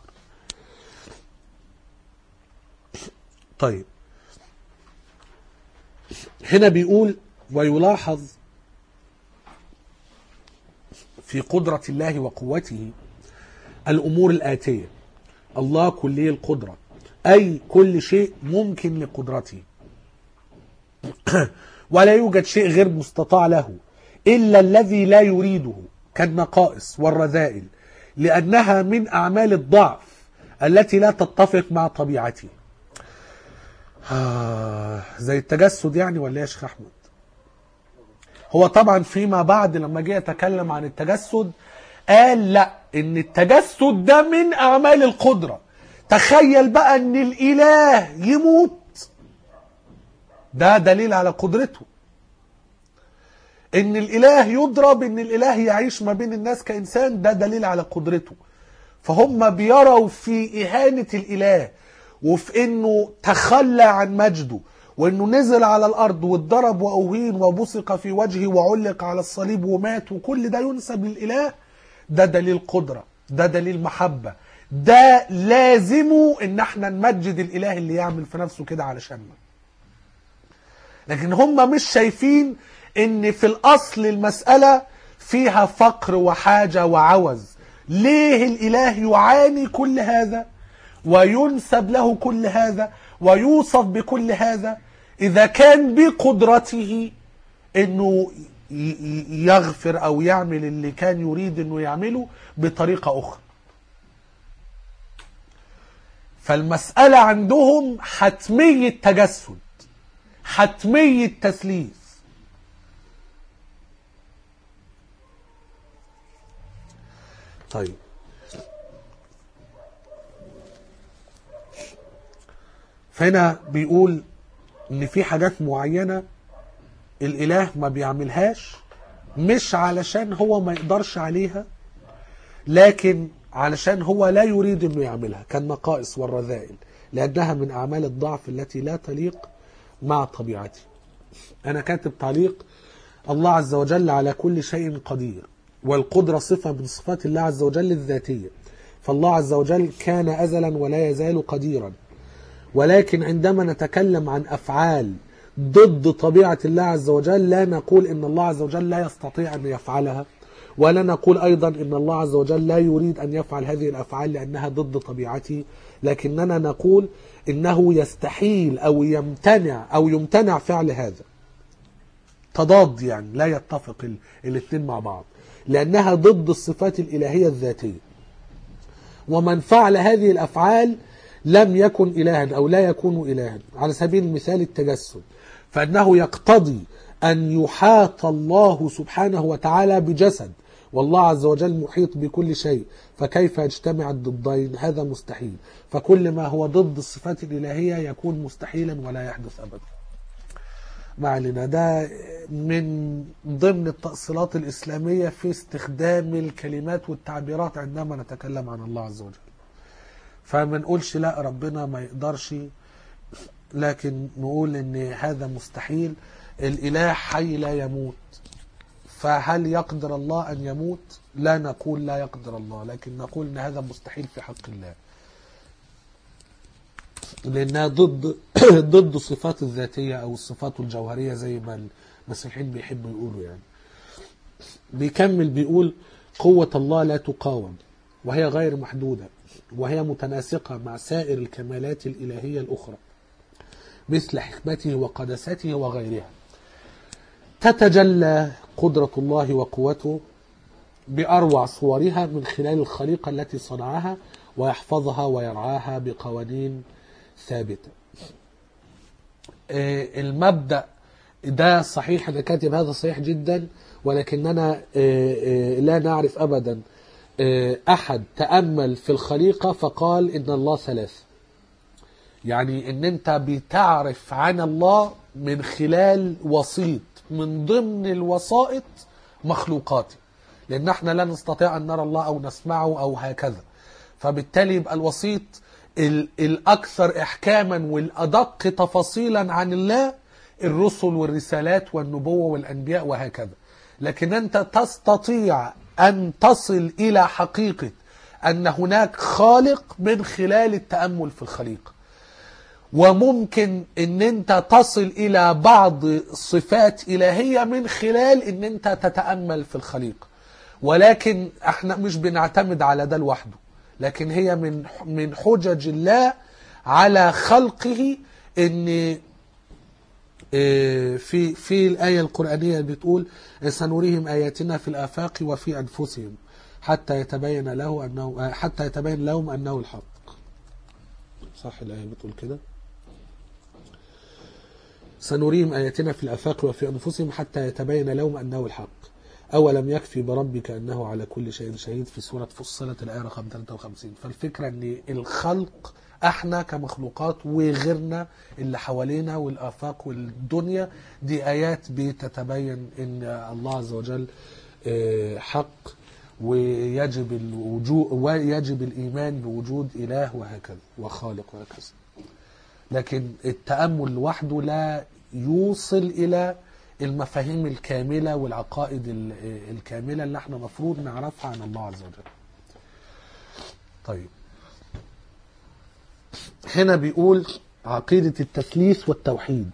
A: طيب هنا بيقول ويلاحظ في قدرة الله وقوته الأمور الآتية: الله كلي القدرة، أي كل شيء ممكن لقدرته، ولا يوجد شيء غير مستطاع له إلا الذي لا يريده كالنقائص والرذائل، لأنها من أعمال الضعف التي لا تتفق مع طبيعته. زي التجسد يعني، ولا يا شيخ أحمد؟ هو طبعا فيما بعد لما جه يتكلم عن التجسد قال لا، ان التجسد ده من اعمال القدرة. تخيل بقى ان الاله يموت، ده دليل على قدرته. ان الاله يضرب، ان الاله يعيش ما بين الناس كإنسان، ده دليل على قدرته. فهم بيروا في إهانة الاله وفي انه تخلى عن مجده، وانه نزل على الارض واتضرب واهين وبصق في وجهه وعلق على الصليب ومات، وكل ده ينسب للاله. ده دليل قدرة، ده دليل محبة، ده لازمه ان احنا نمجد الاله اللي يعمل في نفسه كده علشاننا. لكن هم مش شايفين ان في الاصل المسألة فيها فقر وحاجة وعوز. ليه الاله يعاني كل هذا وينسب له كل هذا ويوصف بكل هذا إذا كان بقدرته أنه يغفر أو يعمل اللي كان يريد أنه يعمله بطريقة أخرى؟ فالمسألة عندهم حتمية تجسد، حتمية تثليث. طيب فهنا بيقول ان في حاجات معينة الاله ما بيعملهاش، مش علشان هو ما يقدرش عليها، لكن علشان هو لا يريد انه يعملها، كالنقائص والرذائل، لانها من اعمال الضعف التي لا تليق مع طبيعته. انا كاتب تعليق: الله عز وجل على كل شيء قدير، والقدرة صفة من صفات الله عز وجل الذاتية، فالله عز وجل كان أزلا ولا يزال قديرا. ولكن عندما نتكلم عن أفعال ضد طبيعة الله عز وجل لا نقول إن الله عز وجل لا يستطيع أن يفعلها، ولا نقول أيضا إن الله عز وجل لا يريد أن يفعل هذه الأفعال لأنها ضد طبيعته، لكننا نقول إنه يستحيل أو يمتنع فعل هذا. تضاد يعني، لا يتفق الاثنين مع بعض، لأنها ضد الصفات الإلهية الذاتية. ومن فعل هذه الأفعال لم يكن إلها أو لا يكون إلها. على سبيل المثال التجسد، فإنه يقتضي أن يحاط الله سبحانه وتعالى بجسد، والله عز وجل محيط بكل شيء، فكيف يجتمع الضدين؟ هذا مستحيل. فكل ما هو ضد الصفات الإلهية يكون مستحيلا ولا يحدث أبدا. ما علينا، ده من ضمن التأصيلات الإسلامية في استخدام الكلمات والتعبيرات عندما نتكلم عن الله عز وجل. فما نقولش لا ربنا ما يقدرش، لكن نقول ان هذا مستحيل. الإله حي لا يموت، فهل يقدر الله أن يموت؟ لا نقول لا يقدر الله، لكن نقول ان هذا مستحيل في حق الله، لأنها ضد الصفات الذاتية أو الصفات الجوهرية زي ما المسيحيين بيحبوا يقولوا يعني. بيكمل بيقول: قوة الله لا تقاوم، وهي غير محدودة، وهي متناسقة مع سائر الكمالات الإلهية الأخرى مثل حكمته وقدسته وغيرها. تتجلى قدرة الله وقوته بأروع صورها من خلال الخليقة التي صنعها ويحفظها ويرعاها بقوانين ثابتة. المبدأ ده صحيح، أنا كاتب هذا صحيح جدا، ولكننا لا نعرف أبدا أحد تأمل في الخليقة فقال إن الله ثلاث. يعني إن أنت بتعرف عن الله من خلال وسيط من ضمن الوسائط مخلوقاته، لأن احنا لا نستطيع أن نرى الله أو نسمعه أو هكذا. فبالتالي يبقى الوسيط الأكثر إحكاما والأدق تفاصيلا عن الله الرسل والرسالات والنبوة والأنبياء وهكذا. لكن أنت تستطيع أن تصل إلى حقيقة أن هناك خالق من خلال التأمل في الخليقة. وممكن أن أنت تصل إلى بعض صفات إلهية من خلال أن أنت تتأمل في الخليقة. ولكن احنا مش بنعتمد على ده لوحده، لكن هي من حجج الله على خلقه. ان في الآية القرآنية بتقول سنريهم آياتنا في الآفاق وفي أنفسهم حتى يتبين لهم أنه الحق. صح الآية بتقول كده؟ سنريهم آياتنا في الآفاق وفي أنفسهم حتى يتبين لهم أنه الحق أولم يكفي بربك أنه على كل شيء شهيد، في سورة فصلت الآية رقم 53. فالفكرة أن الخلق احنا كمخلوقات وغيرنا اللي حوالينا والآفاق والدنيا دي آيات بتتبين أن الله عز وجل حق، ويجب الإيمان بوجود إله وهكذا وخالق وهكذا. لكن التأمل لوحده لا يوصل إلى المفاهيم الكاملة والعقائد الكاملة اللي احنا مفروض نعرفها عن الله عز وجل. طيب هنا بيقول عقيدة التثليث والتوحيد.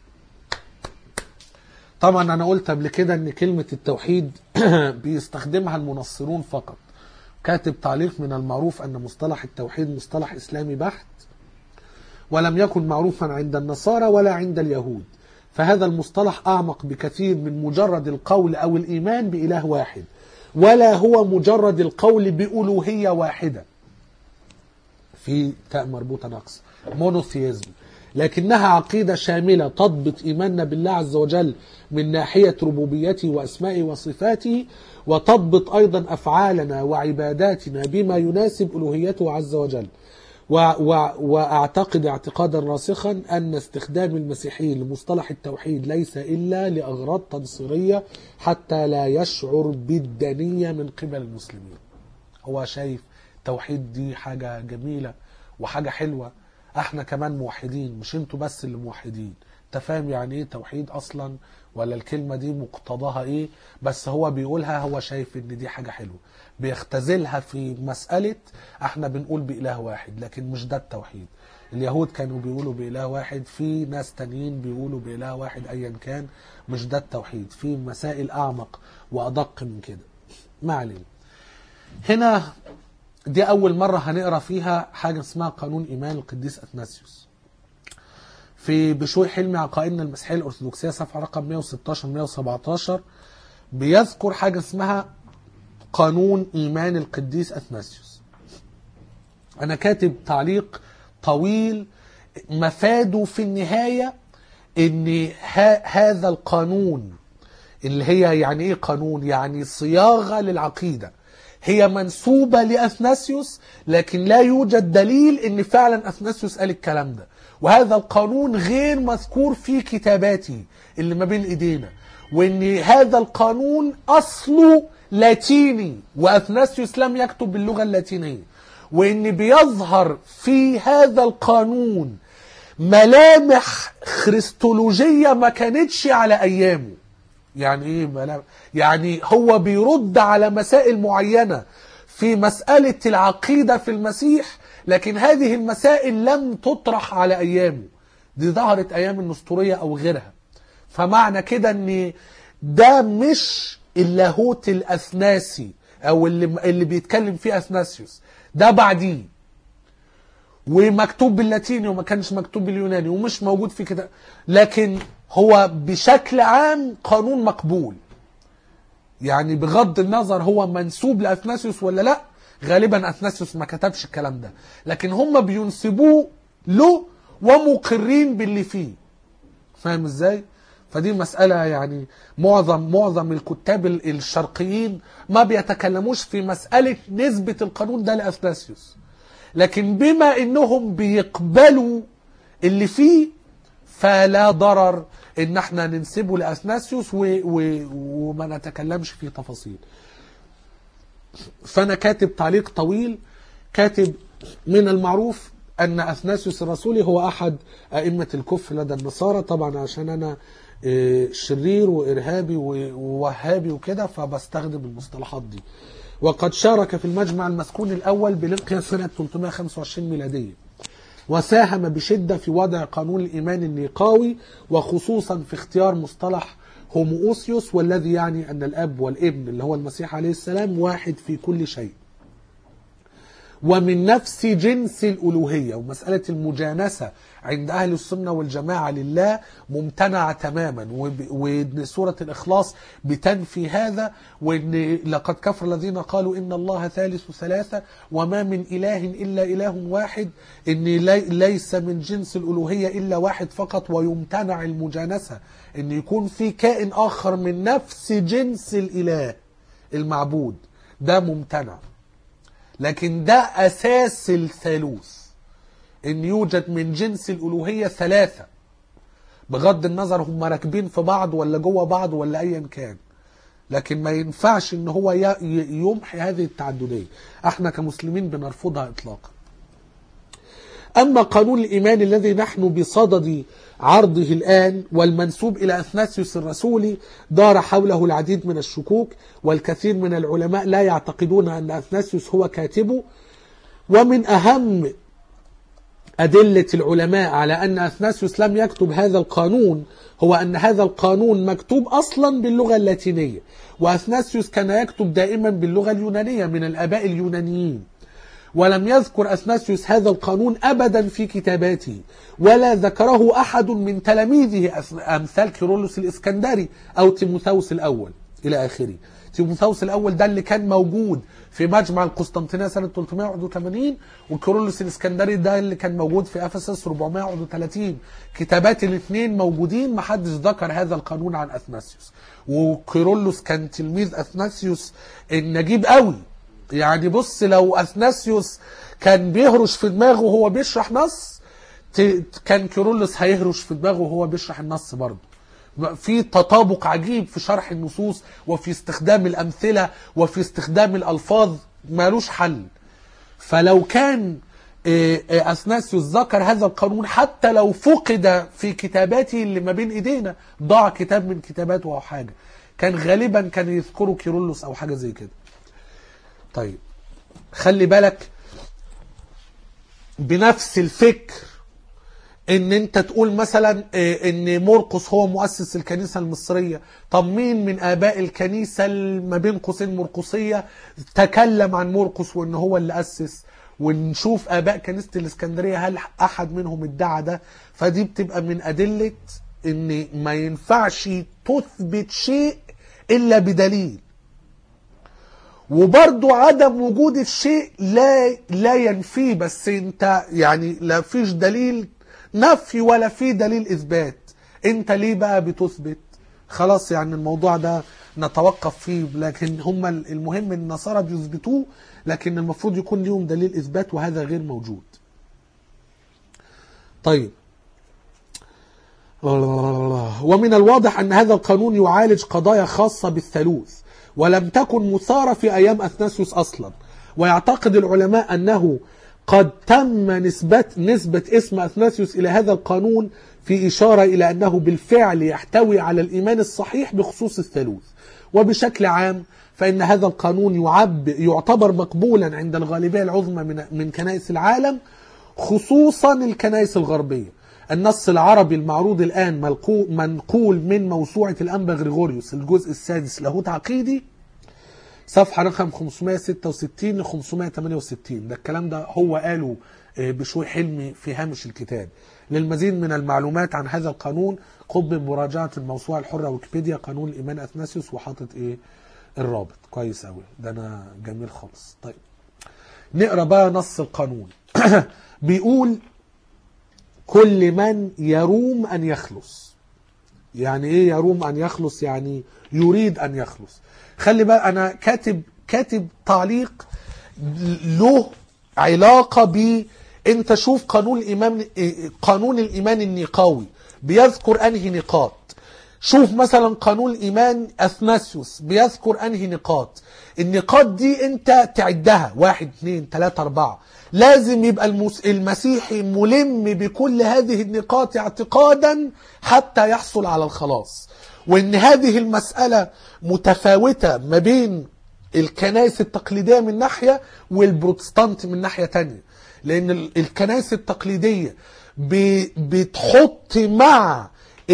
A: طبعا انا قلت قبل كده ان كلمة التوحيد بيستخدمها المنصرون فقط. كاتب تعليق: من المعروف ان مصطلح التوحيد مصطلح اسلامي بحت، ولم يكن معروفا عند النصارى ولا عند اليهود، فهذا المصطلح أعمق بكثير من مجرد القول أو الإيمان بإله واحد، ولا هو مجرد القول بألوهية واحدة في تاء مربوطة نقص مونوثيزم، لكنها عقيدة شاملة تضبط إيماننا بالله عز وجل من ناحية ربوبيته وأسمائه وصفاته، وتضبط أيضا أفعالنا وعباداتنا بما يناسب ألوهيته عز وجل. وأعتقد اعتقادا راسخا أن استخدام المسيحيين لمصطلح التوحيد ليس إلا لأغراض تنصيرية حتى لا يشعر بالدنية من قبل المسلمين. هو شايف التوحيد دي حاجة جميلة وحاجة حلوة، احنا كمان موحدين، مش انتوا بس اللي موحدين. انت فاهم يعني ايه توحيد اصلا، ولا الكلمة دي مقتضاها ايه؟ بس هو بيقولها، هو شايف ان دي حاجة حلوة، بيختزلها في مسألة احنا بنقول بإله واحد، لكن مش ده التوحيد. اليهود كانوا بيقولوا بإله واحد، في ناس تانيين بيقولوا بإله واحد، ايا كان مش ده التوحيد، في مسائل اعمق وادق من كده. ما علينا. هنا دي اول مرة هنقرأ فيها حاجة اسمها قانون ايمان القديس اثناسيوس في بشوي حلمي عقائدنا المسيحية الارثوذكسية صفحة رقم 116-117. بيذكر حاجة اسمها قانون إيمان القديس أثناسيوس. أنا كاتب تعليق طويل مفاده في النهاية إن هذا القانون اللي هي يعني إيه قانون؟ يعني صياغة للعقيدة، هي منسوبة لأثناسيوس، لكن لا يوجد دليل إن فعلا أثناسيوس قال الكلام ده. وهذا القانون غير مذكور في كتاباته اللي ما بين إيدينا، وإن هذا القانون أصله لاتيني وأثناسيوس لم يكتب باللغة اللاتينية، وإن بيظهر في هذا القانون ملامح خريستولوجية ما كانتش على أيامه. يعني إيه ملامح؟ يعني هو بيرد على مسائل معينة في مسألة العقيدة في المسيح، لكن هذه المسائل لم تطرح على أيامه، دي ظهرت أيام النسطورية أو غيرها. فمعنى كده أن ده مش اللاهوت الأثناسي أو اللي بيتكلم فيه أثناسيوس، ده بعديه، ومكتوب باللاتيني وما كانش مكتوب باليوناني ومش موجود في كده، لكن هو بشكل عام قانون مقبول. يعني بغض النظر هو منسوب لأثناسيوس ولا لا، غالبا أثناسيوس ما كتبش الكلام ده، لكن هم بينسبوه له ومقرين باللي فيه. فاهم ازاي؟ فدي مسألة يعني معظم الكتاب الشرقيين ما بيتكلموش في مسألة نسبة القانون ده لأثناسيوس، لكن بما انهم بيقبلوا اللي فيه فلا ضرر ان احنا ننسبه لأثناسيوس وما نتكلمش في تفاصيل. فانا كاتب تعليق طويل، كاتب: من المعروف أن أثناسيوس الرسولي هو أحد أئمة الكفر لدى النصارى. طبعا عشان أنا شرير وإرهابي ووهابي وكده فبستخدم المصطلحات دي. وقد شارك في المجمع المسكون الأول بلقيا سنة 325 ميلادية، وساهم بشدة في وضع قانون الإيمان النيقاوي، وخصوصا في اختيار مصطلح هومووسيوس، والذي يعني أن الأب والابن اللي هو المسيح عليه السلام واحد في كل شيء ومن نفس جنس الألوهية. ومسألة المجانسة عند أهل السنة والجماعة لله ممتنعة تماما، وإن سورة الإخلاص بتنفي هذا، وإن لقد كفر الذين قالوا إن الله ثالث ثلاثة وما من إله إلا إله واحد، إن ليس من جنس الألوهية إلا واحد فقط، ويمتنع المجانسة إن يكون في كائن آخر من نفس جنس الإله المعبود، ده ممتنع. لكن ده أساس الثالوث، إن يوجد من جنس الألوهية ثلاثة، بغض النظر هم راكبين في بعض ولا جوه بعض ولا أيا كان، لكن ما ينفعش إن هو يمحي هذه التعددية. احنا كمسلمين بنرفضها إطلاقا. أما قانون الإيمان الذي نحن بصدد عرضه الآن والمنسوب إلى أثناسيوس الرسولي، دار حوله العديد من الشكوك، والكثير من العلماء لا يعتقدون أن أثناسيوس هو كاتبه. ومن أهم أدلة العلماء على أن أثناسيوس لم يكتب هذا القانون هو أن هذا القانون مكتوب أصلا باللغة اللاتينية، وأثناسيوس كان يكتب دائما باللغة اليونانية من الآباء اليونانيين، ولم يذكر أثناسيوس هذا القانون أبدا في كتاباته، ولا ذكره أحد من تلاميذه أمثال كيرلس الإسكندري أو تيموثاوس الأول إلى آخره. تيموثاوس الأول ده اللي كان موجود في مجمع القسطنطينية سنة 381، وكيرلس الإسكندري ده اللي كان موجود في أفسس 431. كتابات الاثنين موجودين، محدش ذكر هذا القانون عن أثناسيوس. وكيرلس كان تلميذ أثناسيوس النجيب قوي، يعني بص لو أثناسيوس كان بيهرش في دماغه وهو بيشرح نص، كان كيرلس هيهرش في دماغه وهو بيشرح النص برضه. في تطابق عجيب في شرح النصوص وفي استخدام الأمثلة وفي استخدام الألفاظ مالوش حل. فلو كان أثناسيوس ذكر هذا القانون حتى لو فقد في كتاباته اللي ما بين إيدينا، ضاع كتاب من كتاباته أو حاجة، كان غالبا كان يذكره كيرلس أو حاجة زي كده. طيب خلي بالك بنفس الفكر ان انت تقول مثلا ان مرقس هو مؤسس الكنيسة المصرية. طب مين من اباء الكنيسة ما بين قوسين مرقسية تكلم عن مرقس وان هو اللي اسس؟ ونشوف اباء كنيسة الاسكندرية هل احد منهم ادعى ده؟ فدي بتبقى من ادلة ان ما ينفعش تثبت شيء الا بدليل، وبرضو عدم وجود الشيء لا ينفيه، بس انت يعني لا فيش دليل نفي ولا في دليل اثبات، انت ليه بقى بتثبت؟ خلاص يعني الموضوع ده نتوقف فيه. لكن هم المهم ان النصارى بيثبتوه، لكن المفروض يكون ليهم دليل اثبات، وهذا غير موجود. طيب ومن الواضح ان هذا القانون يعالج قضايا خاصة بالثالوث، ولم تكن مثارة في أيام أثناسيوس أصلا. ويعتقد العلماء أنه قد تم نسبة اسم أثناسيوس إلى هذا القانون في إشارة إلى أنه بالفعل يحتوي على الإيمان الصحيح بخصوص الثالوث. وبشكل عام فإن هذا القانون يعتبر مقبولا عند الغالبية العظمى من كنائس العالم، خصوصا الكنائس الغربية. النص العربي المعروض الآن منقول من موسوعة الأنبا غريغوريوس الجزء السادس لاهوت عقيدي، صفحة رقم 566 ل 568. ده الكلام ده هو قاله بشوي حلمي في هامش الكتاب. للمزيد من المعلومات عن هذا القانون قم بمراجعة الموسوعة الحرة ويكيبيديا قانون الإيمان أثناسيوس، وحاطط الرابط كويس أوي، ده أنا جميل خالص. طيب نقرأ بقى نص القانون. بيقول كل من يروم أن يخلص. يعني إيه يروم أن يخلص؟ يعني يريد أن يخلص. خلي بقى أنا كاتب تعليق له علاقة ب أنت شوف قانون الإيمان النيقاوي بيذكر أنهي نقاط. شوف مثلا قانون الإيمان أثناسيوس بيذكر أنهي نقاط. النقاط دي أنت تعدها 1 2 3 4. لازم يبقى المسيحي ملم بكل هذه النقاط اعتقادا حتى يحصل على الخلاص. وأن هذه المسألة متفاوتة ما بين الكنائس التقليدية من ناحية والبروتستانت من ناحية تانية. لأن الكنائس التقليدية بتحط مع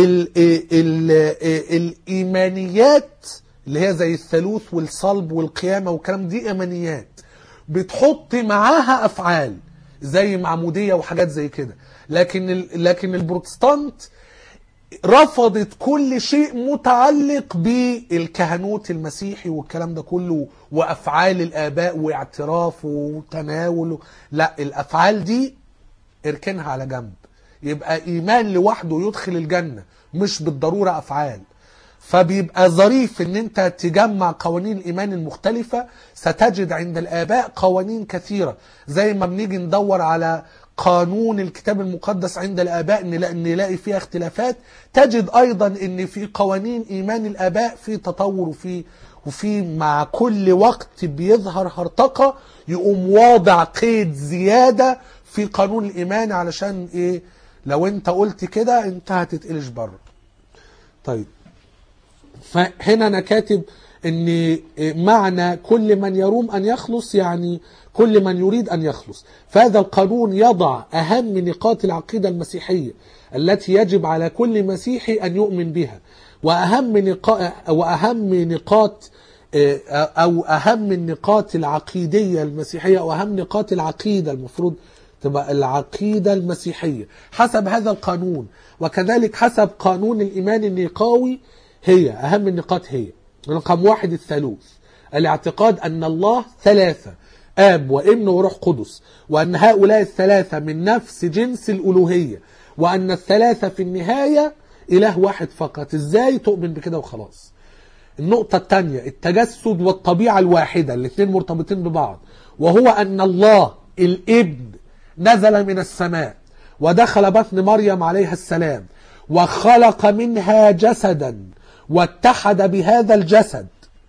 A: الإيمانيات اللي هي زي الثالوث والصلب والقيامة والكلام دي إيمانيات، بتحط معاها أفعال زي معمودية وحاجات زي كده. لكن البروتستانت رفضت كل شيء متعلق بالكهنوت المسيحي والكلام ده كله وأفعال الآباء واعتراف وتناول. لا، الأفعال دي اركنها على جنب. يبقى إيمان لوحده يدخل الجنة، مش بالضرورة أفعال. فبيبقى ظريف ان انت تجمع قوانين الإيمان المختلفة. ستجد عند الآباء قوانين كثيرة، زي ما بنيجي ندور على قانون الكتاب المقدس عند الآباء نلاقي فيها اختلافات. تجد أيضا ان في قوانين إيمان الآباء في تطور وفي مع كل وقت بيظهر هرطقة، يقوم واضع قيد زيادة في قانون الإيمان علشان ايه؟ لو انت قلت كده انت هتتقلش بره. طيب، فهنا انا كاتب ان معنى كل من يروم ان يخلص يعني كل من يريد ان يخلص. فهذا القانون يضع اهم نقاط العقيدة المسيحية التي يجب على كل مسيحي ان يؤمن بها، واهم النقاط العقيدية المسيحية، واهم نقاط العقيدة المفروض تبقى العقيدة المسيحية حسب هذا القانون. وكذلك حسب قانون الإيمان النيقاوي هي أهم النقاط. هي رقم 1 الثالوث، الاعتقاد أن الله ثلاثة، آب وابن وروح قدس، وأن هؤلاء الثلاثة من نفس جنس الألوهية، وأن الثلاثة في النهاية إله واحد فقط. إزاي تؤمن بكده وخلاص. النقطة الثانية التجسد والطبيعة الواحدة، الاثنين مرتبطين ببعض، وهو أن الله الابن نزل من السماء ودخل بطن مريم عليها السلام وخلق منها جسدا واتحد بهذا الجسد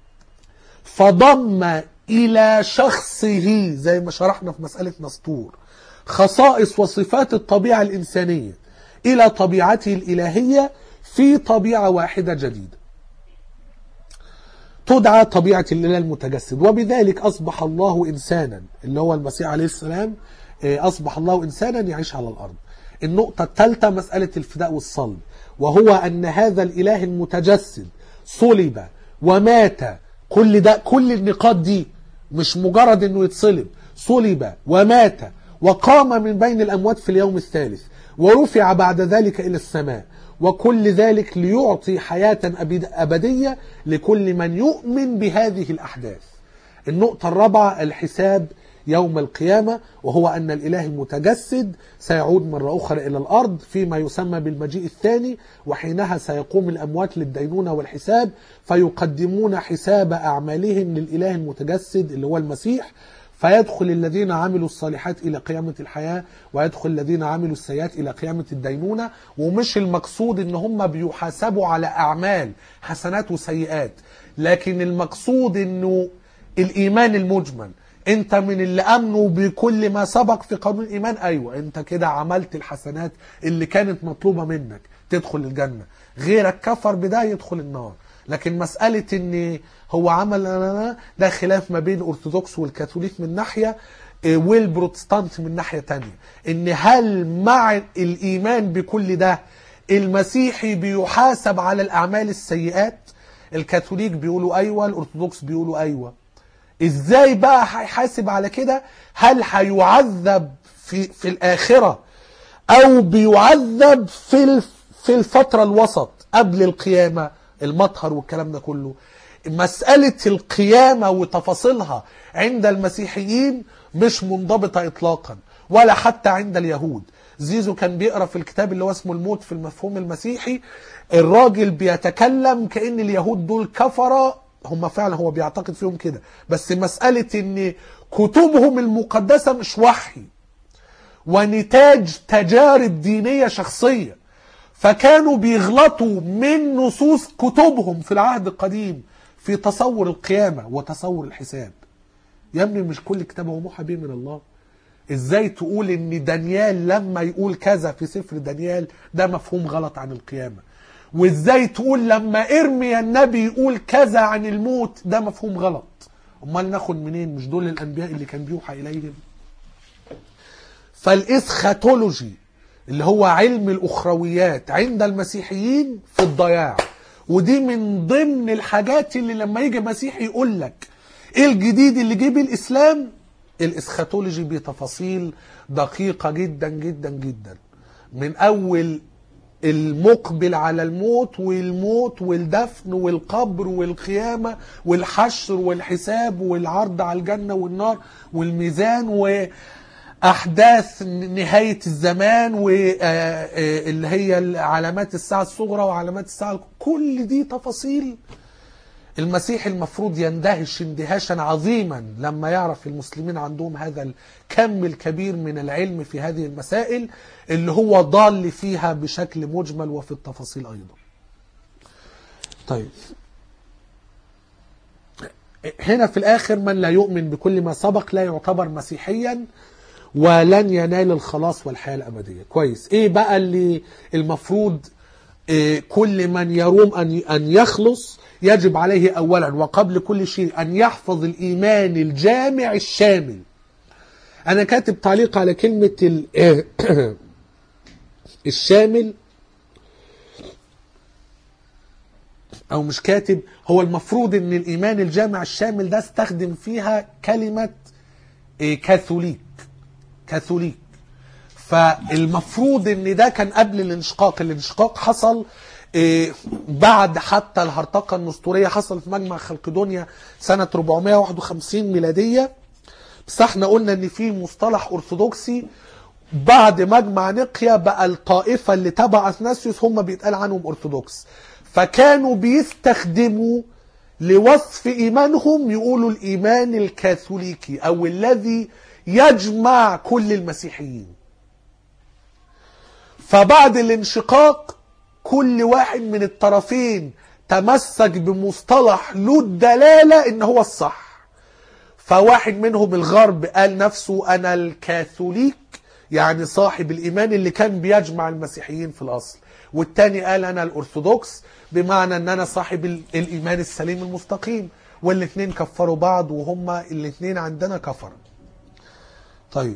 A: فضم إلى شخصه، زي ما شرحنا في مسألة نسطور، خصائص وصفات الطبيعة الإنسانية إلى طبيعته الإلهية في طبيعة واحدة جديدة تدعى طبيعة الإله المتجسد. وبذلك أصبح الله إنسانا، اللي هو المسيح عليه السلام أصبح الله إنسانا يعيش على الأرض. النقطة الثالثة مسألة الفداء والصلب، وهو أن هذا الإله المتجسد صلب ومات. كل النقاط دي مش مجرد أنه يتصلب، صلب ومات وقام من بين الأموات في اليوم الثالث ورفع بعد ذلك إلى السماء، وكل ذلك ليعطي حياة أبدية لكل من يؤمن بهذه الأحداث. النقطة الرابعة الحساب يوم القيامة، وهو أن الإله المتجسد سيعود مرة أخرى إلى الأرض فيما يسمى بالمجيء الثاني، وحينها سيقوم الأموات للدينونة والحساب، فيقدمون حساب أعمالهم للإله المتجسد اللي هو المسيح، فيدخل الذين عملوا الصالحات إلى قيامة الحياة، ويدخل الذين عملوا السيئات إلى قيامة الدينونة. ومش المقصود إن هم بيحاسبوا على أعمال حسنات وسيئات، لكن المقصود إنه الإيمان المجمل. انت من اللي امنوا بكل ما سبق في قانون الايمان، ايوه انت كده عملت الحسنات اللي كانت مطلوبة منك تدخل الجنة، غيرك كفر بده يدخل النار. لكن مسألة ان هو عمل ده خلاف ما بين الارثوذكس والكاثوليك من ناحية والبروتستانت من ناحية تانية. ان هل مع الايمان بكل ده المسيحي بيحاسب على الاعمال السيئات؟ الكاثوليك بيقولوا ايوه، الارثوذكس بيقولوا ايوه. ازاي بقى هيحاسب على كده؟ هل هيعذب في الآخرة او بيعذب في الفترة الوسط قبل القيامة، المطهر والكلام ده كله؟ مسألة القيامة وتفاصيلها عند المسيحيين مش منضبطة اطلاقا، ولا حتى عند اليهود. زيزو كان بيقرأ في الكتاب اللي هو اسمه الموت في المفهوم المسيحي، الراجل بيتكلم كأن اليهود دول كفرة. هم فعلا هو بيعتقد فيهم كده، بس مسألة ان كتبهم المقدسة مش وحي ونتاج تجارب دينية شخصية، فكانوا بيغلطوا من نصوص كتبهم في العهد القديم في تصور القيامة وتصور الحساب. يا ابني مش كل كتاب هو موحى به من الله. ازاي تقول ان دانيال لما يقول كذا في سفر دانيال ده مفهوم غلط عن القيامة؟ وازاي تقول لما ارميا النبي يقول كذا عن الموت ده مفهوم غلط؟ امال ناخد منين؟ مش دول الانبياء اللي كان بيوحى اليهم؟ فالاسخاتولوجي اللي هو علم الاخرويات عند المسيحيين في الضياع. ودي من ضمن الحاجات اللي لما يجي مسيحي يقول لك ايه الجديد اللي جه الاسلام، الاسخاتولوجي بتفاصيل دقيقة جدا جدا جدا، من اول المقبل على الموت والموت والدفن والقبر والقيامة والحشر والحساب والعرض على الجنة والنار والميزان وأحداث نهاية الزمان واللي هي علامات الساعة الصغرى وعلامات الساعة. كل دي تفاصيل المسيح المفروض يندهش اندهاشا عظيما لما يعرف المسلمين عندهم هذا الكم الكبير من العلم في هذه المسائل اللي هو ضال فيها بشكل مجمل وفي التفاصيل أيضا. طيب هنا في الآخر من لا يؤمن بكل ما سبق لا يعتبر مسيحيا ولن ينال الخلاص والحياة الأبدية. كويس. ايه بقى اللي المفروض كل من يروم أن يخلص يجب عليه أولا وقبل كل شيء أن يحفظ الإيمان الجامع الشامل. أنا كاتب تعليق على كلمة الشامل، أو مش كاتب، هو المفروض أن الإيمان الجامع الشامل ده استخدم فيها كلمة كاثوليك. فالمفروض أن ده كان قبل الانشقاق. الانشقاق حصل بعد حتى الهرطقة النسطورية، حصل في مجمع خلقدونيا سنة 451 ميلادية. بس احنا قلنا ان في مصطلح ارثوذكسي بعد مجمع نقيا بقى الطائفة اللي تبع اثناسيوس هم بيتقال عنهم ارثوذكس، فكانوا بيستخدموا لوصف ايمانهم يقولوا الايمان الكاثوليكي او الذي يجمع كل المسيحيين. فبعد الانشقاق كل واحد من الطرفين تمسك بمصطلح له الدلالة ان هو الصح. فواحد منهم الغرب قال نفسه انا الكاثوليك، يعني صاحب الايمان اللي كان بيجمع المسيحيين في الاصل، والتاني قال انا الارثوذكس بمعنى ان انا صاحب الايمان السليم المستقيم، والاثنين كفروا بعض وهما الاثنين عندنا كفر. طيب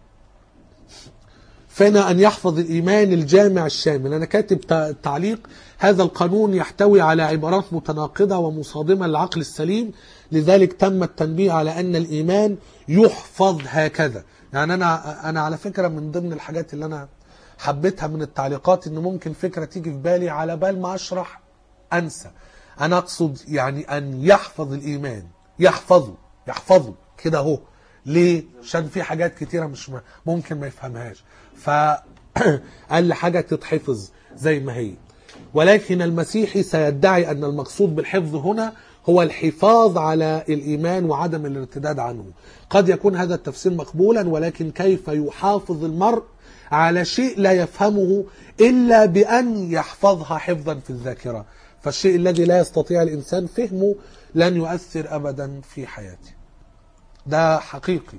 A: فانا ان يحفظ الايمان الجامع الشامل. انا كاتب تعليق هذا القانون يحتوي على عبارات متناقضة ومصادمة للعقل السليم، لذلك تم التنبيه على ان الايمان يحفظ هكذا. يعني انا على فكرة من ضمن الحاجات اللي انا حبيتها من التعليقات ان ممكن فكرة تيجي في بالي على بال ما اشرح انسى. انا اقصد يعني ان يحفظ الايمان، يحفظه كده اهو. ليه؟ عشان في حاجات كتيرة مش ممكن ما يفهمهاش، فقال حاجة تتحفظ زي ما هي. ولكن المسيحي سيدعي أن المقصود بالحفظ هنا هو الحفاظ على الإيمان وعدم الارتداد عنه. قد يكون هذا التفسير مقبولا، ولكن كيف يحافظ المرء على شيء لا يفهمه إلا بأن يحفظها حفظا في الذاكرة؟ فالشيء الذي لا يستطيع الإنسان فهمه لن يؤثر أبدا في حياته. ده حقيقي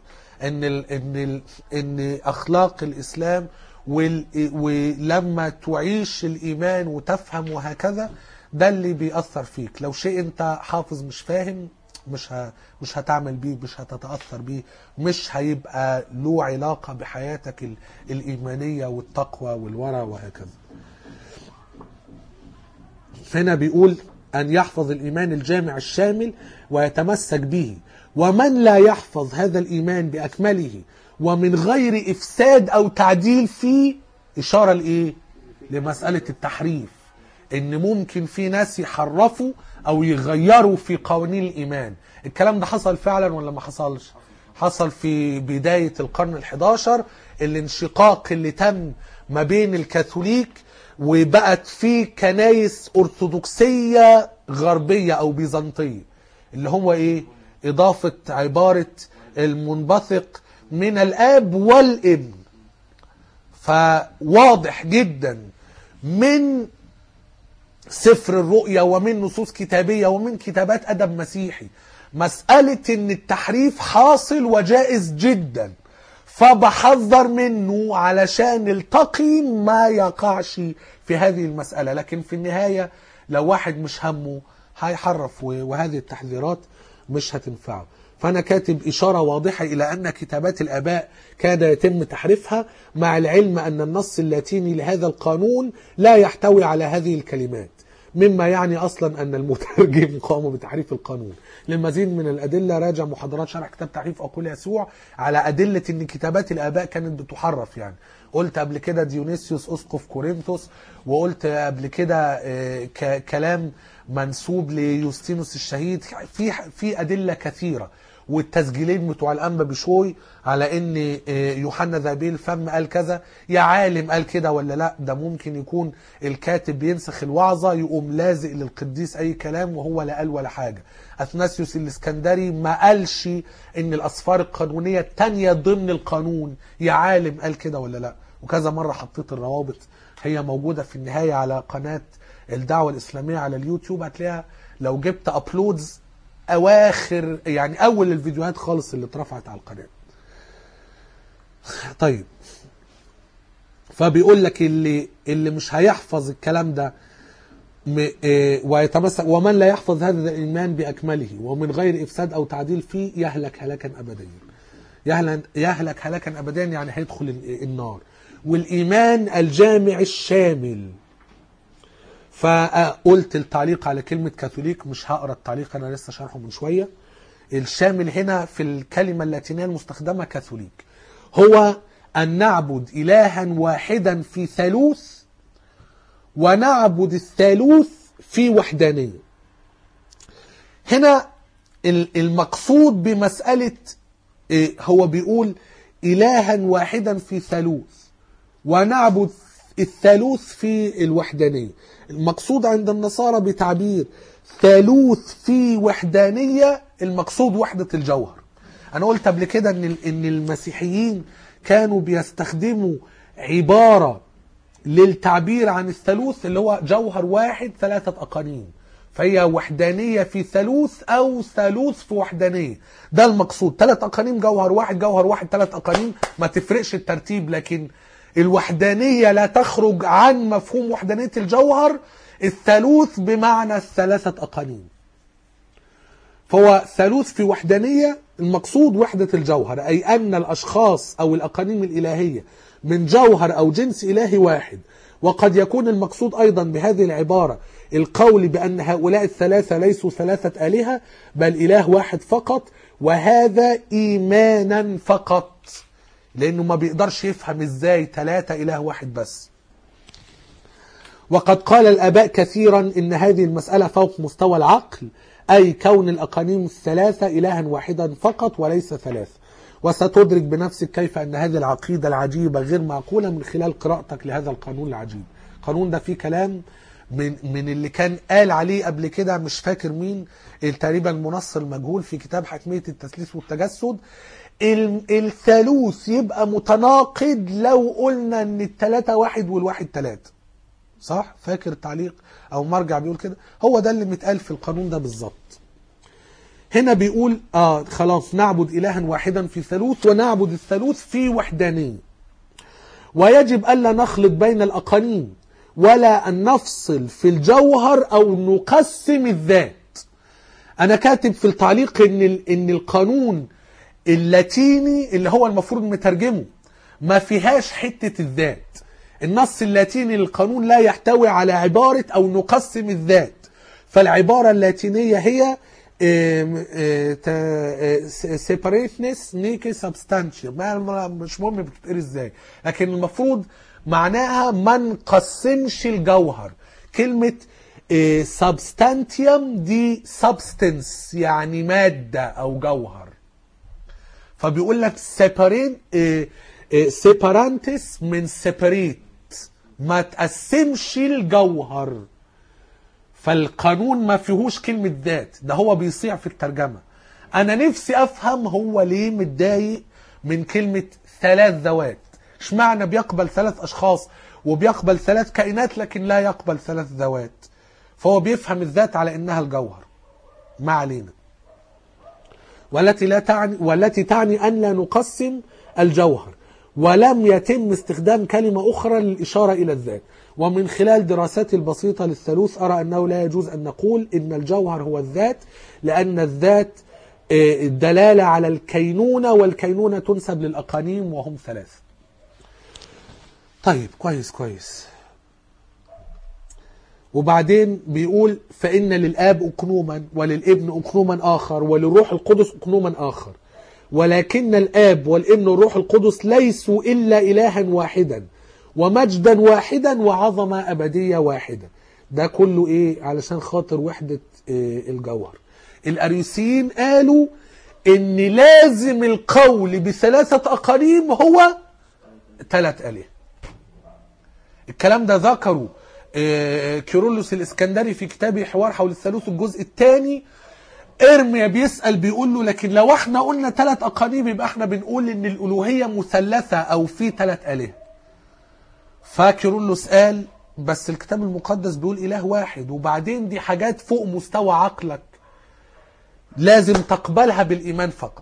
A: ان اخلاق الاسلام ولما تعيش الايمان وتفهم وهكذا ده اللي بيأثر فيك. لو شيء انت حافظ مش فاهم مش هتعمل بيه، مش هتتأثر بيه، مش هيبقى له علاقة بحياتك الإيمانية والتقوى والورع وهكذا. هنا بيقول أن يحفظ الإيمان الجامع الشامل ويتمسك به. ومن لا يحفظ هذا الإيمان بأكمله ومن غير إفساد أو تعديل فيه، إشارة لإيه؟ لمسألة التحريف، إن ممكن في ناس يحرفوا أو يغيروا في قوانين الإيمان. الكلام ده حصل فعلا ولا ما حصلش؟ حصل في بداية القرن ال11 الانشقاق اللي تم ما بين الكاثوليك وبقت في كنايس أرثوذكسية غربية أو بيزنطية، اللي هو إيه؟ إضافة عبارة المنبثق من الآب والابن. فواضح جدا من سفر الرؤيا ومن نصوص كتابية ومن كتابات أدب مسيحي مسألة ان التحريف حاصل وجائز جدا، فبحذر منه علشان التقي ما يقعش في هذه المسألة. لكن في النهاية لو واحد مش همه هيحرف، وهذه التحذيرات مش هتنفعه. فأنا كاتب إشارة واضحة إلى أن كتابات الآباء كاد يتم تحريفها، مع العلم أن النص اللاتيني لهذا القانون لا يحتوي على هذه الكلمات، مما يعني أصلا أن المترجم قام بتحريف القانون. للمزيد من الأدلة راجع محاضرات شرح كتاب تحريف عقول يسوع على أدلة أن كتابات الآباء كانت بتحرف. يعني قلت قبل كده ديونيسيوس أسقف كورنثوس، وقلت قبل كده كلام منسوب ليوستينوس الشهيد. في أدلة كثيرة، والتسجيلين بتوع الأنبا بشوي على ان يوحنا ذهبي الفم قال كذا. يا عالم قال كده ولا لا؟ ده ممكن يكون الكاتب بينسخ الوعظة يقوم لازق للقديس اي كلام وهو لا قال ولا حاجة. اثناسيوس الاسكندري ما قالش ان الاسفار القانونية التانية ضمن القانون. يا عالم قال كده ولا لا؟ وكذا مرة حطيت الروابط، هي موجودة في النهاية على قناة الدعوة الإسلامية على اليوتيوب، هتلاقيها لو جبت أبلودز أواخر يعني أول الفيديوهات خالص اللي اترفعت على القناة. طيب، فبيقول لك اللي مش هيحفظ الكلام ده ويتمسك، ومن لا يحفظ هذا الإيمان بأكمله ومن غير إفساد أو تعديل فيه يهلك هلاكا أبديا. يهلك هلاكا أبديا يعني هيدخل النار. والإيمان الجامع الشامل، فقلت التعليق على كلمة كاثوليك، مش هقرأ التعليق أنا لسه شرحه من شوية. الشامل هنا في الكلمة اللاتينية المستخدمة كاثوليك هو أن نعبد إلها واحدا في ثالوث، ونعبد الثالوث في وحدانية. هنا المقصود بمسألة هو بيقول إلها واحدا في ثالوث ونعبد الثالوث في الوحدانية. المقصود عند النصارى بتعبير ثالوث في وحدانية المقصود وحدة الجوهر. أنا قلت قبل كده إن المسيحيين كانوا بيستخدموا عبارة للتعبير عن الثالوث اللي هو جوهر واحد ثلاثة أقانيم، فهي وحدانية في ثالوث أو ثالوث في وحدانية. ده المقصود، ثلاث أقانيم جوهر واحد، جوهر واحد ثلاث أقانيم، ما تفرقش الترتيب. لكن الوحدانية لا تخرج عن مفهوم وحدانية الجوهر. الثالوث بمعنى الثلاثة أقانيم، فهو ثالوث في وحدانية المقصود وحدة الجوهر، أي أن الأشخاص أو الأقانيم الإلهية من جوهر أو جنس إلهي واحد. وقد يكون المقصود أيضا بهذه العبارة القول بأن هؤلاء الثلاثة ليسوا ثلاثة آلهة بل إله واحد فقط، وهذا إيمانا فقط، لأنه ما بيقدرش يفهم إزاي ثلاثة إله واحد بس. وقد قال الآباء كثيرا إن هذه المسألة فوق مستوى العقل، أي كون الأقانيم الثلاثة إلها واحدا فقط وليس ثلاثة. وستدرك بنفسك كيف أن هذه العقيدة العجيبة غير معقولة من خلال قراءتك لهذا القانون العجيب. القانون ده فيه كلام من اللي كان قال عليه قبل كده مش فاكر مين، تقريبا منصر المجهول في كتاب حتمية التثليث والتجسد. الثالوث يبقى متناقض لو قلنا ان الثلاثة واحد والواحد ثلاثة، صح؟ فاكر التعليق او مرجع بيقول كده؟ هو ده اللي متقال في القانون ده بالظبط. هنا بيقول خلاص نعبد إلها واحدا في ثالوث ونعبد الثالوث في وحدانية، ويجب ألا نخلط بين الأقانيم ولا أن نفصل في الجوهر أو نقسم الذات. أنا كاتب في التعليق إن القانون اللاتيني اللي هو المفروض مترجمه ما فيهاش حتة الذات. النص اللاتيني للقانون لا يحتوي على عبارة أو نقسم الذات، فالعبارة اللاتينية هي separateness نيكي substantia، مش مهم بتتقري ازاي، لكن المفروض معناها ما نقسمش الجوهر. كلمة substantium دي substance يعني مادة أو جوهر، فبيقول لك separantes من separate، ما تقسمش الجوهر. فالقانون ما فيهوش كلمة ذات، ده هو بيصيع في الترجمة. أنا نفسي أفهم هو ليه متضايق من كلمة ثلاث ذوات، اشمعنى بيقبل ثلاث أشخاص وبيقبل 3 كائنات لكن لا يقبل 3 ذوات، فهو بيفهم الذات على انها الجوهر. ما علينا. والتي تعني ان لا نقسم الجوهر، ولم يتم استخدام كلمة أخرى للإشارة إلى الذات. ومن خلال دراساتي البسيطة للثالوث أرى أنه لا يجوز أن نقول إن الجوهر هو الذات، لأن الذات دلالة على الكينونة، والكينونة تنسب للأقانيم وهم 3. طيب كويس. وبعدين بيقول فإن للآب أقنوما، وللابن أقنوما آخر، وللروح القدس أقنوما آخر، ولكن الآب والابن والروح القدس ليسوا إلا إلها واحدا ومجدا واحدا وعظمة أبدية واحدة. ده كله إيه؟ علشان خاطر وحدة الجوهر. الأريوسيين قالوا إن لازم القول ب3 أقانيم هو 3 آلهة. الكلام ده ذكره كيرلس الإسكندري في كتابه حوار حول الثالوث الجزء الثاني. إرميا بيسأل بيقول له لكن لو احنا قلنا 3 أقانيم يبقى احنا بنقول إن الألوهية مثلثة أو في 3 آلهة. فكيرلس قال بس الكتاب المقدس بيقول إله واحد، وبعدين دي حاجات فوق مستوى عقلك لازم تقبلها بالإيمان فقط.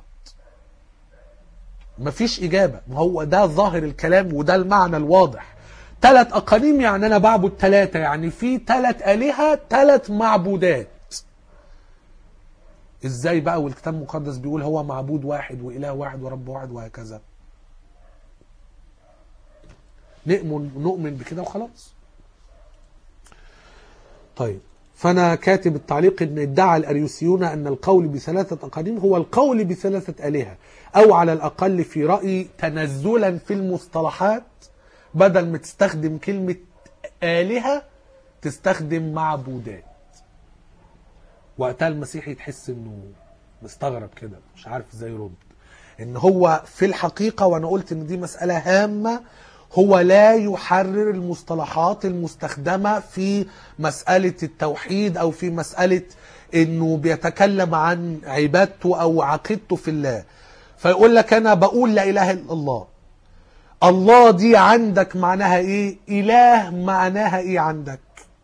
A: مفيش إجابة. ما هو ده ظاهر الكلام وده المعنى الواضح. 3 أقانيم يعني أنا بعبد 3، يعني في 3 آلهة 3 معبودات. إزاي بقى والكتاب المقدس بيقول هو معبود واحد وإله واحد ورب واحد وهكذا؟ نؤمن بكده وخلاص. طيب فأنا كاتب التعليق إن ادعى الأريوسيون أن القول ب3 أقانيم هو القول ب3 آلهة، أو على الأقل في رأيي تنزلا في المصطلحات، بدل ما تستخدم كلمة آلهة تستخدم معبودات. وقتها المسيحي تحس إنه مستغرب كده، مش عارف ازاي يرد. إن هو في الحقيقة، وأنا قلت إن دي مسألة هامة، هو لا يحرر المصطلحات المستخدمة في مسألة التوحيد أو في مسألة إنه بيتكلم عن عبادته أو عقيدته في الله. فيقول لك أنا بقول لا إله إلا الله. الله دي عندك معناها إيه؟ إله معناها إيه عندك؟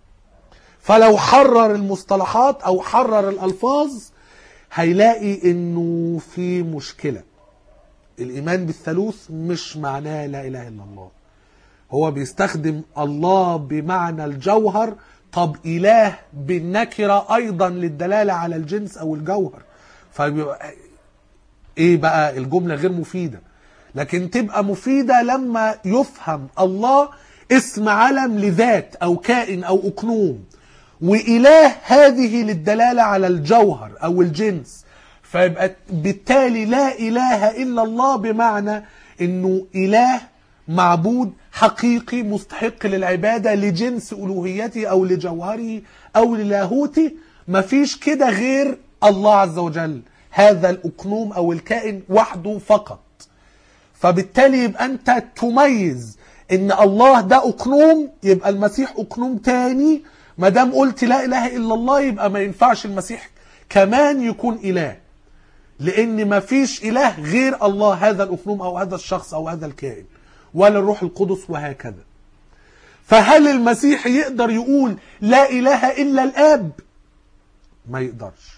A: فلو حرر المصطلحات أو حرر الألفاظ هيلاقي إنه في مشكلة. الإيمان بالثالوث مش معناه لا إله إلا الله. هو بيستخدم الله بمعنى الجوهر. طب إله بالنكرة أيضا للدلالة على الجنس أو الجوهر، فبيبقى إيه بقى؟ الجملة غير مفيدة. لكن تبقى مفيدة لما يفهم الله اسم علم لذات أو كائن أو أقنوم، وإله هذه للدلالة على الجوهر أو الجنس. فيبقى بالتالي لا إله إلا الله بمعنى إنه إله معبود حقيقي مستحق للعبادة لجنس ألوهيته أو لجوهره أو للاهوته. مفيش كده غير الله عز وجل، هذا الأقنوم أو الكائن وحده فقط. فبالتالي يبقى أنت تميز إن الله ده أقنوم، يبقى المسيح أقنوم تاني. ما دام قلت لا إله إلا الله يبقى ما ينفعش المسيح كمان يكون إله، لأن ما فيش إله غير الله، هذا الأقنوم أو هذا الشخص أو هذا الكائن، ولا الروح القدس وهكذا. فهل المسيح يقدر يقول لا إله إلا الآب؟ ما يقدرش.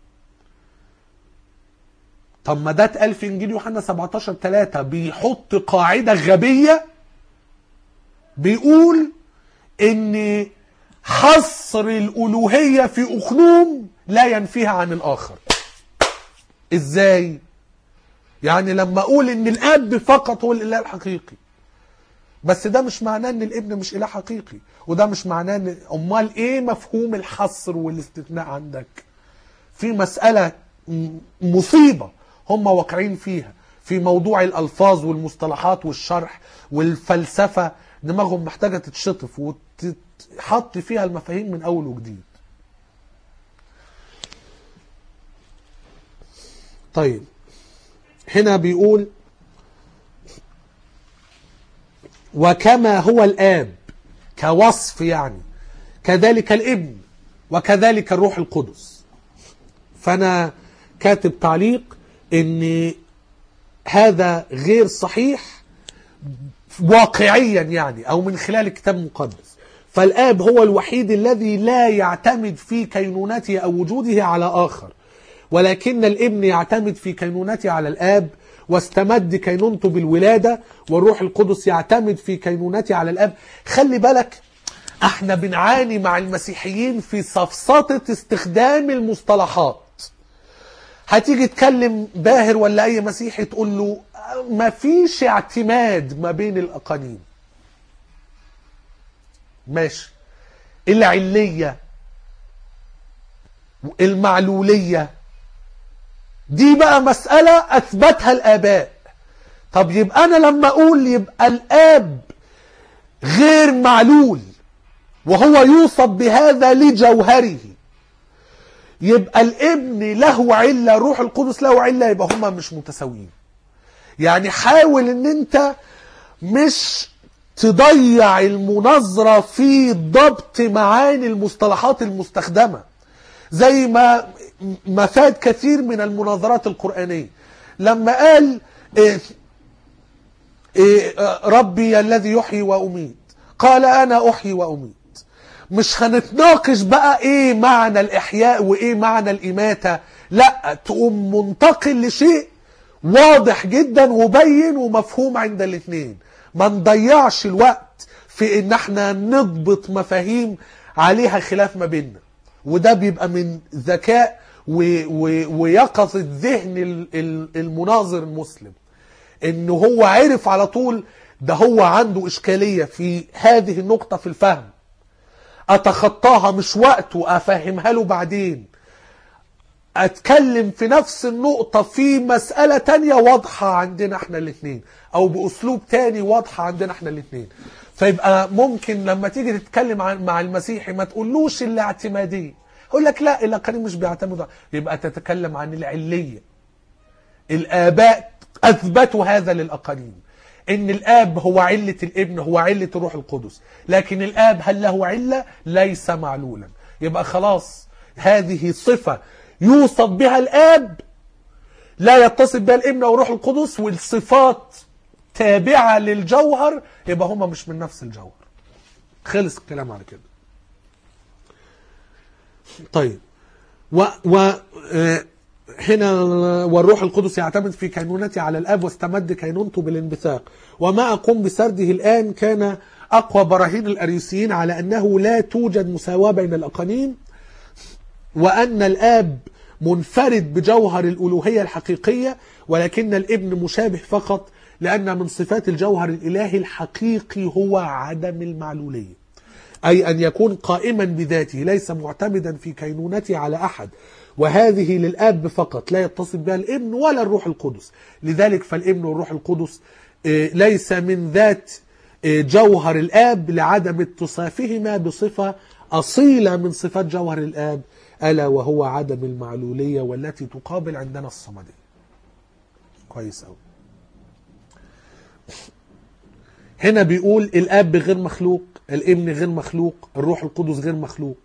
A: طب ما ده اتقال في إنجيل يوحنا 17:3 بيحط قاعدة غبية، بيقول إن حصر الألوهية في أقنوم لا ينفيها عن الآخر. إزاي؟ يعني لما أقول إن الآب فقط هو الإله الحقيقي، بس ده مش معناه إن الابن مش إله حقيقي، وده مش معناه إن أمال إيه مفهوم الحصر والاستثناء عندك؟ في مسألة مصيبة هم واقعين فيها في موضوع الألفاظ والمصطلحات والشرح والفلسفة. دماغهم محتاجة تتشطف وتحط فيها المفاهيم من أول وجديد. طيب هنا بيقول وكما هو الآب كوصف، يعني كذلك الابن وكذلك الروح القدس. فأنا كاتب تعليق إن هذا غير صحيح واقعيا يعني، أو من خلال الكتاب المقدس. فالآب هو الوحيد الذي لا يعتمد في كينونته أو وجوده على آخر، ولكن الابن يعتمد في كينونته على الآب واستمد كينونته بالولادة، والروح القدس يعتمد في كينونته على الآب. خلي بالك احنا بنعاني مع المسيحيين في سفسطة استخدام المصطلحات. هتيجي تكلم باهر ولا اي مسيحي تقول له ما فيش اعتماد ما بين الاقانيم. ماشي، العلية المعلولية دي بقى مسألة اثبتها الاباء. طب يبقى انا لما اقول يبقى الاب غير معلول وهو يوصف بهذا لجوهره، يبقى الابن له علة، روح القدس له علة، يبقى هما مش متساويين. يعني حاول ان انت مش تضيع المناظرة في ضبط معاني المصطلحات المستخدمة، زي ما فات كثير من المناظرات القرآنية لما قال ربي الذي يحيي وأميت، قال أنا أحيي وأميت. مش هنتناقش بقى ايه معنى الإحياء وايه معنى الإماتة، لا، تقوم منتقل لشيء واضح جدا وبين ومفهوم عند الاثنين. ما نضيعش الوقت في ان احنا نضبط مفاهيم عليها خلاف ما بيننا، وده بيبقى من ذكاء ويقظة ذهن المناظر المسلم، انه هو عرف على طول ده هو عنده اشكالية في هذه النقطة في الفهم، اتخطاها، مش وقته افهمها له بعدين، اتكلم في نفس النقطة في مسألة تانية واضحة عندنا احنا الاثنين، او باسلوب تاني واضحة عندنا احنا الاثنين. فيبقى ممكن لما تيجي تتكلم مع المسيحي ما تقولوش الاعتمادية، يقول لك لا الاقانيم مش بيعتمدوا، يبقى تتكلم عن العلية. الاباء اثبتوا هذا للاقانيم، ان الاب هو علة الابن، هو علة الروح القدس، لكن الاب هل له علة؟ ليس معلولا. يبقى خلاص هذه صفة يوصف بها الاب لا يتصف بها الابن او الروح القدس، والصفات تابعة للجوهر، يبقى هما مش من نفس الجوهر. خلص الكلام على كده. طيب هنا والروح القدس يعتمد في كينونته على الاب واستمد كينونته بالانبثاق. وما أقوم بسرده الآن كان أقوى براهين الأريوسيين على أنه لا توجد مساواة بين الأقانيم، وأن الآب منفرد بجوهر الألوهية الحقيقية، ولكن الابن مشابه فقط، لأن من صفات الجوهر الإلهي الحقيقي هو عدم المعلولية، أي أن يكون قائما بذاته ليس معتمدا في كينونته على أحد، وهذه للآب فقط لا يتصف بها الابن ولا الروح القدس. لذلك فالابن والروح القدس ليس من ذات جوهر الآب لعدم اتصافهما بصفة أصيلة من صفات جوهر الآب، ألا وهو عدم المعلولية، والتي تقابل عندنا الصمدية. كويس أوي. هنا بيقول الآب غير مخلوق، الابن غير مخلوق، الروح القدس غير مخلوق.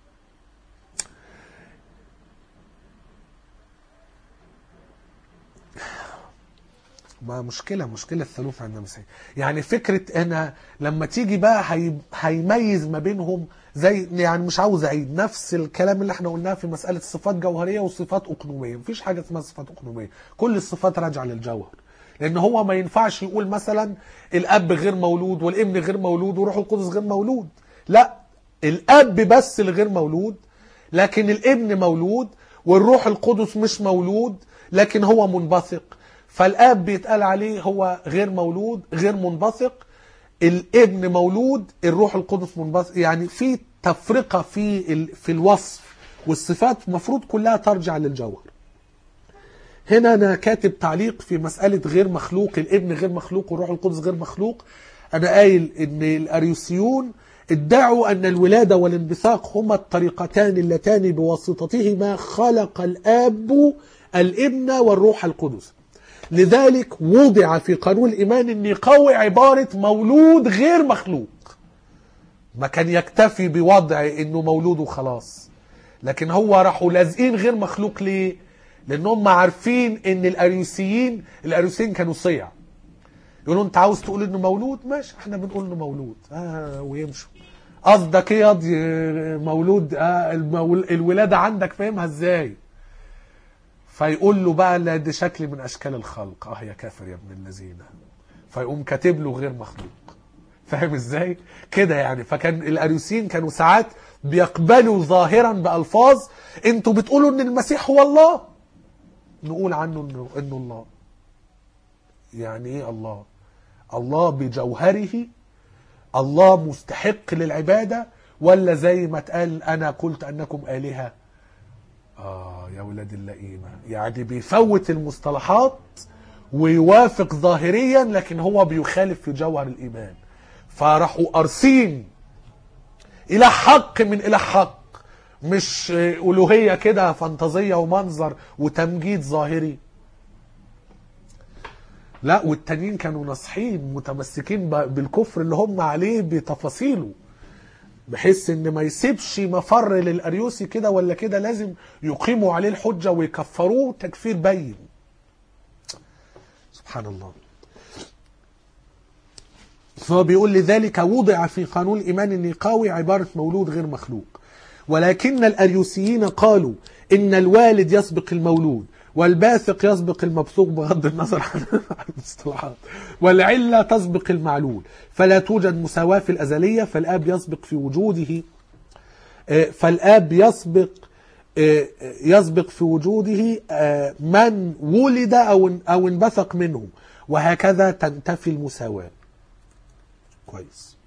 A: ما مشكلة الثالوث عند المسيحيين. يعني فكرة أنا لما تيجي بقى هيميز ما بينهم، زي يعني مش عاوز أعيد نفس الكلام اللي احنا قلناه في مسألة صفات جوهرية وصفات أقنومية. مفيش حاجة اسمها صفات أقنومية، كل الصفات راجعة للجوهر. لأن هو ما ينفعش يقول مثلا الأب غير مولود والابن غير مولود والروح القدس غير مولود. لا، الأب بس اللي غير مولود، لكن الابن مولود، والروح القدس مش مولود لكن هو منبثق. فالآب بيتقال عليه هو غير مولود غير منبثق، الابن مولود، الروح القدس منبثق. يعني في تفرقة في الوصف، والصفات مفروض كلها ترجع للجوهر. هنا أنا كاتب تعليق في مسألة غير مخلوق، الابن غير مخلوق والروح القدس غير مخلوق. أنا قايل إن الأريوسيون ادعوا أن الولادة والانبثاق هما الطريقتان اللتان بواسطتهما خلق الآب الابن والروح القدس. لذلك وضع في قانون الإيمان أن يقوي عبارة مولود غير مخلوق. ما كان يكتفي بوضع أنه مولود وخلاص، لكن هو راحوا لازقين غير مخلوق. ليه؟ لأنهم عارفين أن الأريوسيين كانوا صيع، يقولوا انت عاوز تقول انه مولود، ماشي احنا بنقول انه مولود ويمشوا. قصدك ايه ياض مولود؟ الولاده عندك فاهمها ازاي؟ فيقول له بقى لا دي شكل من اشكال الخلق، يا كافر يا ابن الذين، فيقوم كاتب له غير مخلوق. فاهم ازاي كده يعني؟ فكان الاريوسيين كانوا ساعات بيقبلوا ظاهرا بالفاظ انتوا بتقولوا ان المسيح هو الله، نقول عنه انه الله. يعني ايه الله؟ الله بجوهره، الله مستحق للعبادة، ولا زي ما اتقال انا قلت انكم آلهة؟ يا ولاد اللئيمة، يعني بيفوت المصطلحات ويوافق ظاهريا لكن هو بيخالف في جوهر الإيمان. فراحوا قارصين إله حق من إله حق، مش ألوهية كده فانتازية ومنظر وتمجيد ظاهري. لا، والتانيين كانوا ناصحين متمسكين بالكفر اللي هم عليه بتفاصيله، بحيث ان ما يسيبش مفر للأريوسي كده ولا كده، لازم يقيموا عليه الحجة ويكفروه تكفير بين. سبحان الله. فهو بيقول لذلك وضع في قانون الإيمان النقاوي عبارة مولود غير مخلوق، ولكن الأريوسيين قالوا إن الوالد يسبق المولود والباثق يسبق المبثوق بغض النظر عن المصطلحات، والعلة تسبق المعلول، فلا توجد مساواة في الأزلية، فالآب يسبق في وجوده يسبق في وجوده من ولد أو انبثق منه، وهكذا تنتفي المساواة. كويس.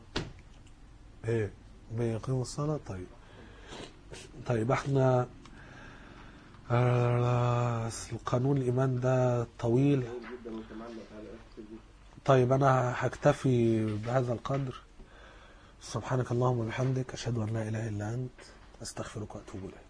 A: بيقيم الصلاة. طيب احنا القانون الإيمان ده طويل. طيب أنا هكتفي بهذا القدر. سبحانك اللهم وبحمدك، أشهد أن لا إله إلا أنت، أستغفرك وأتوب إليك.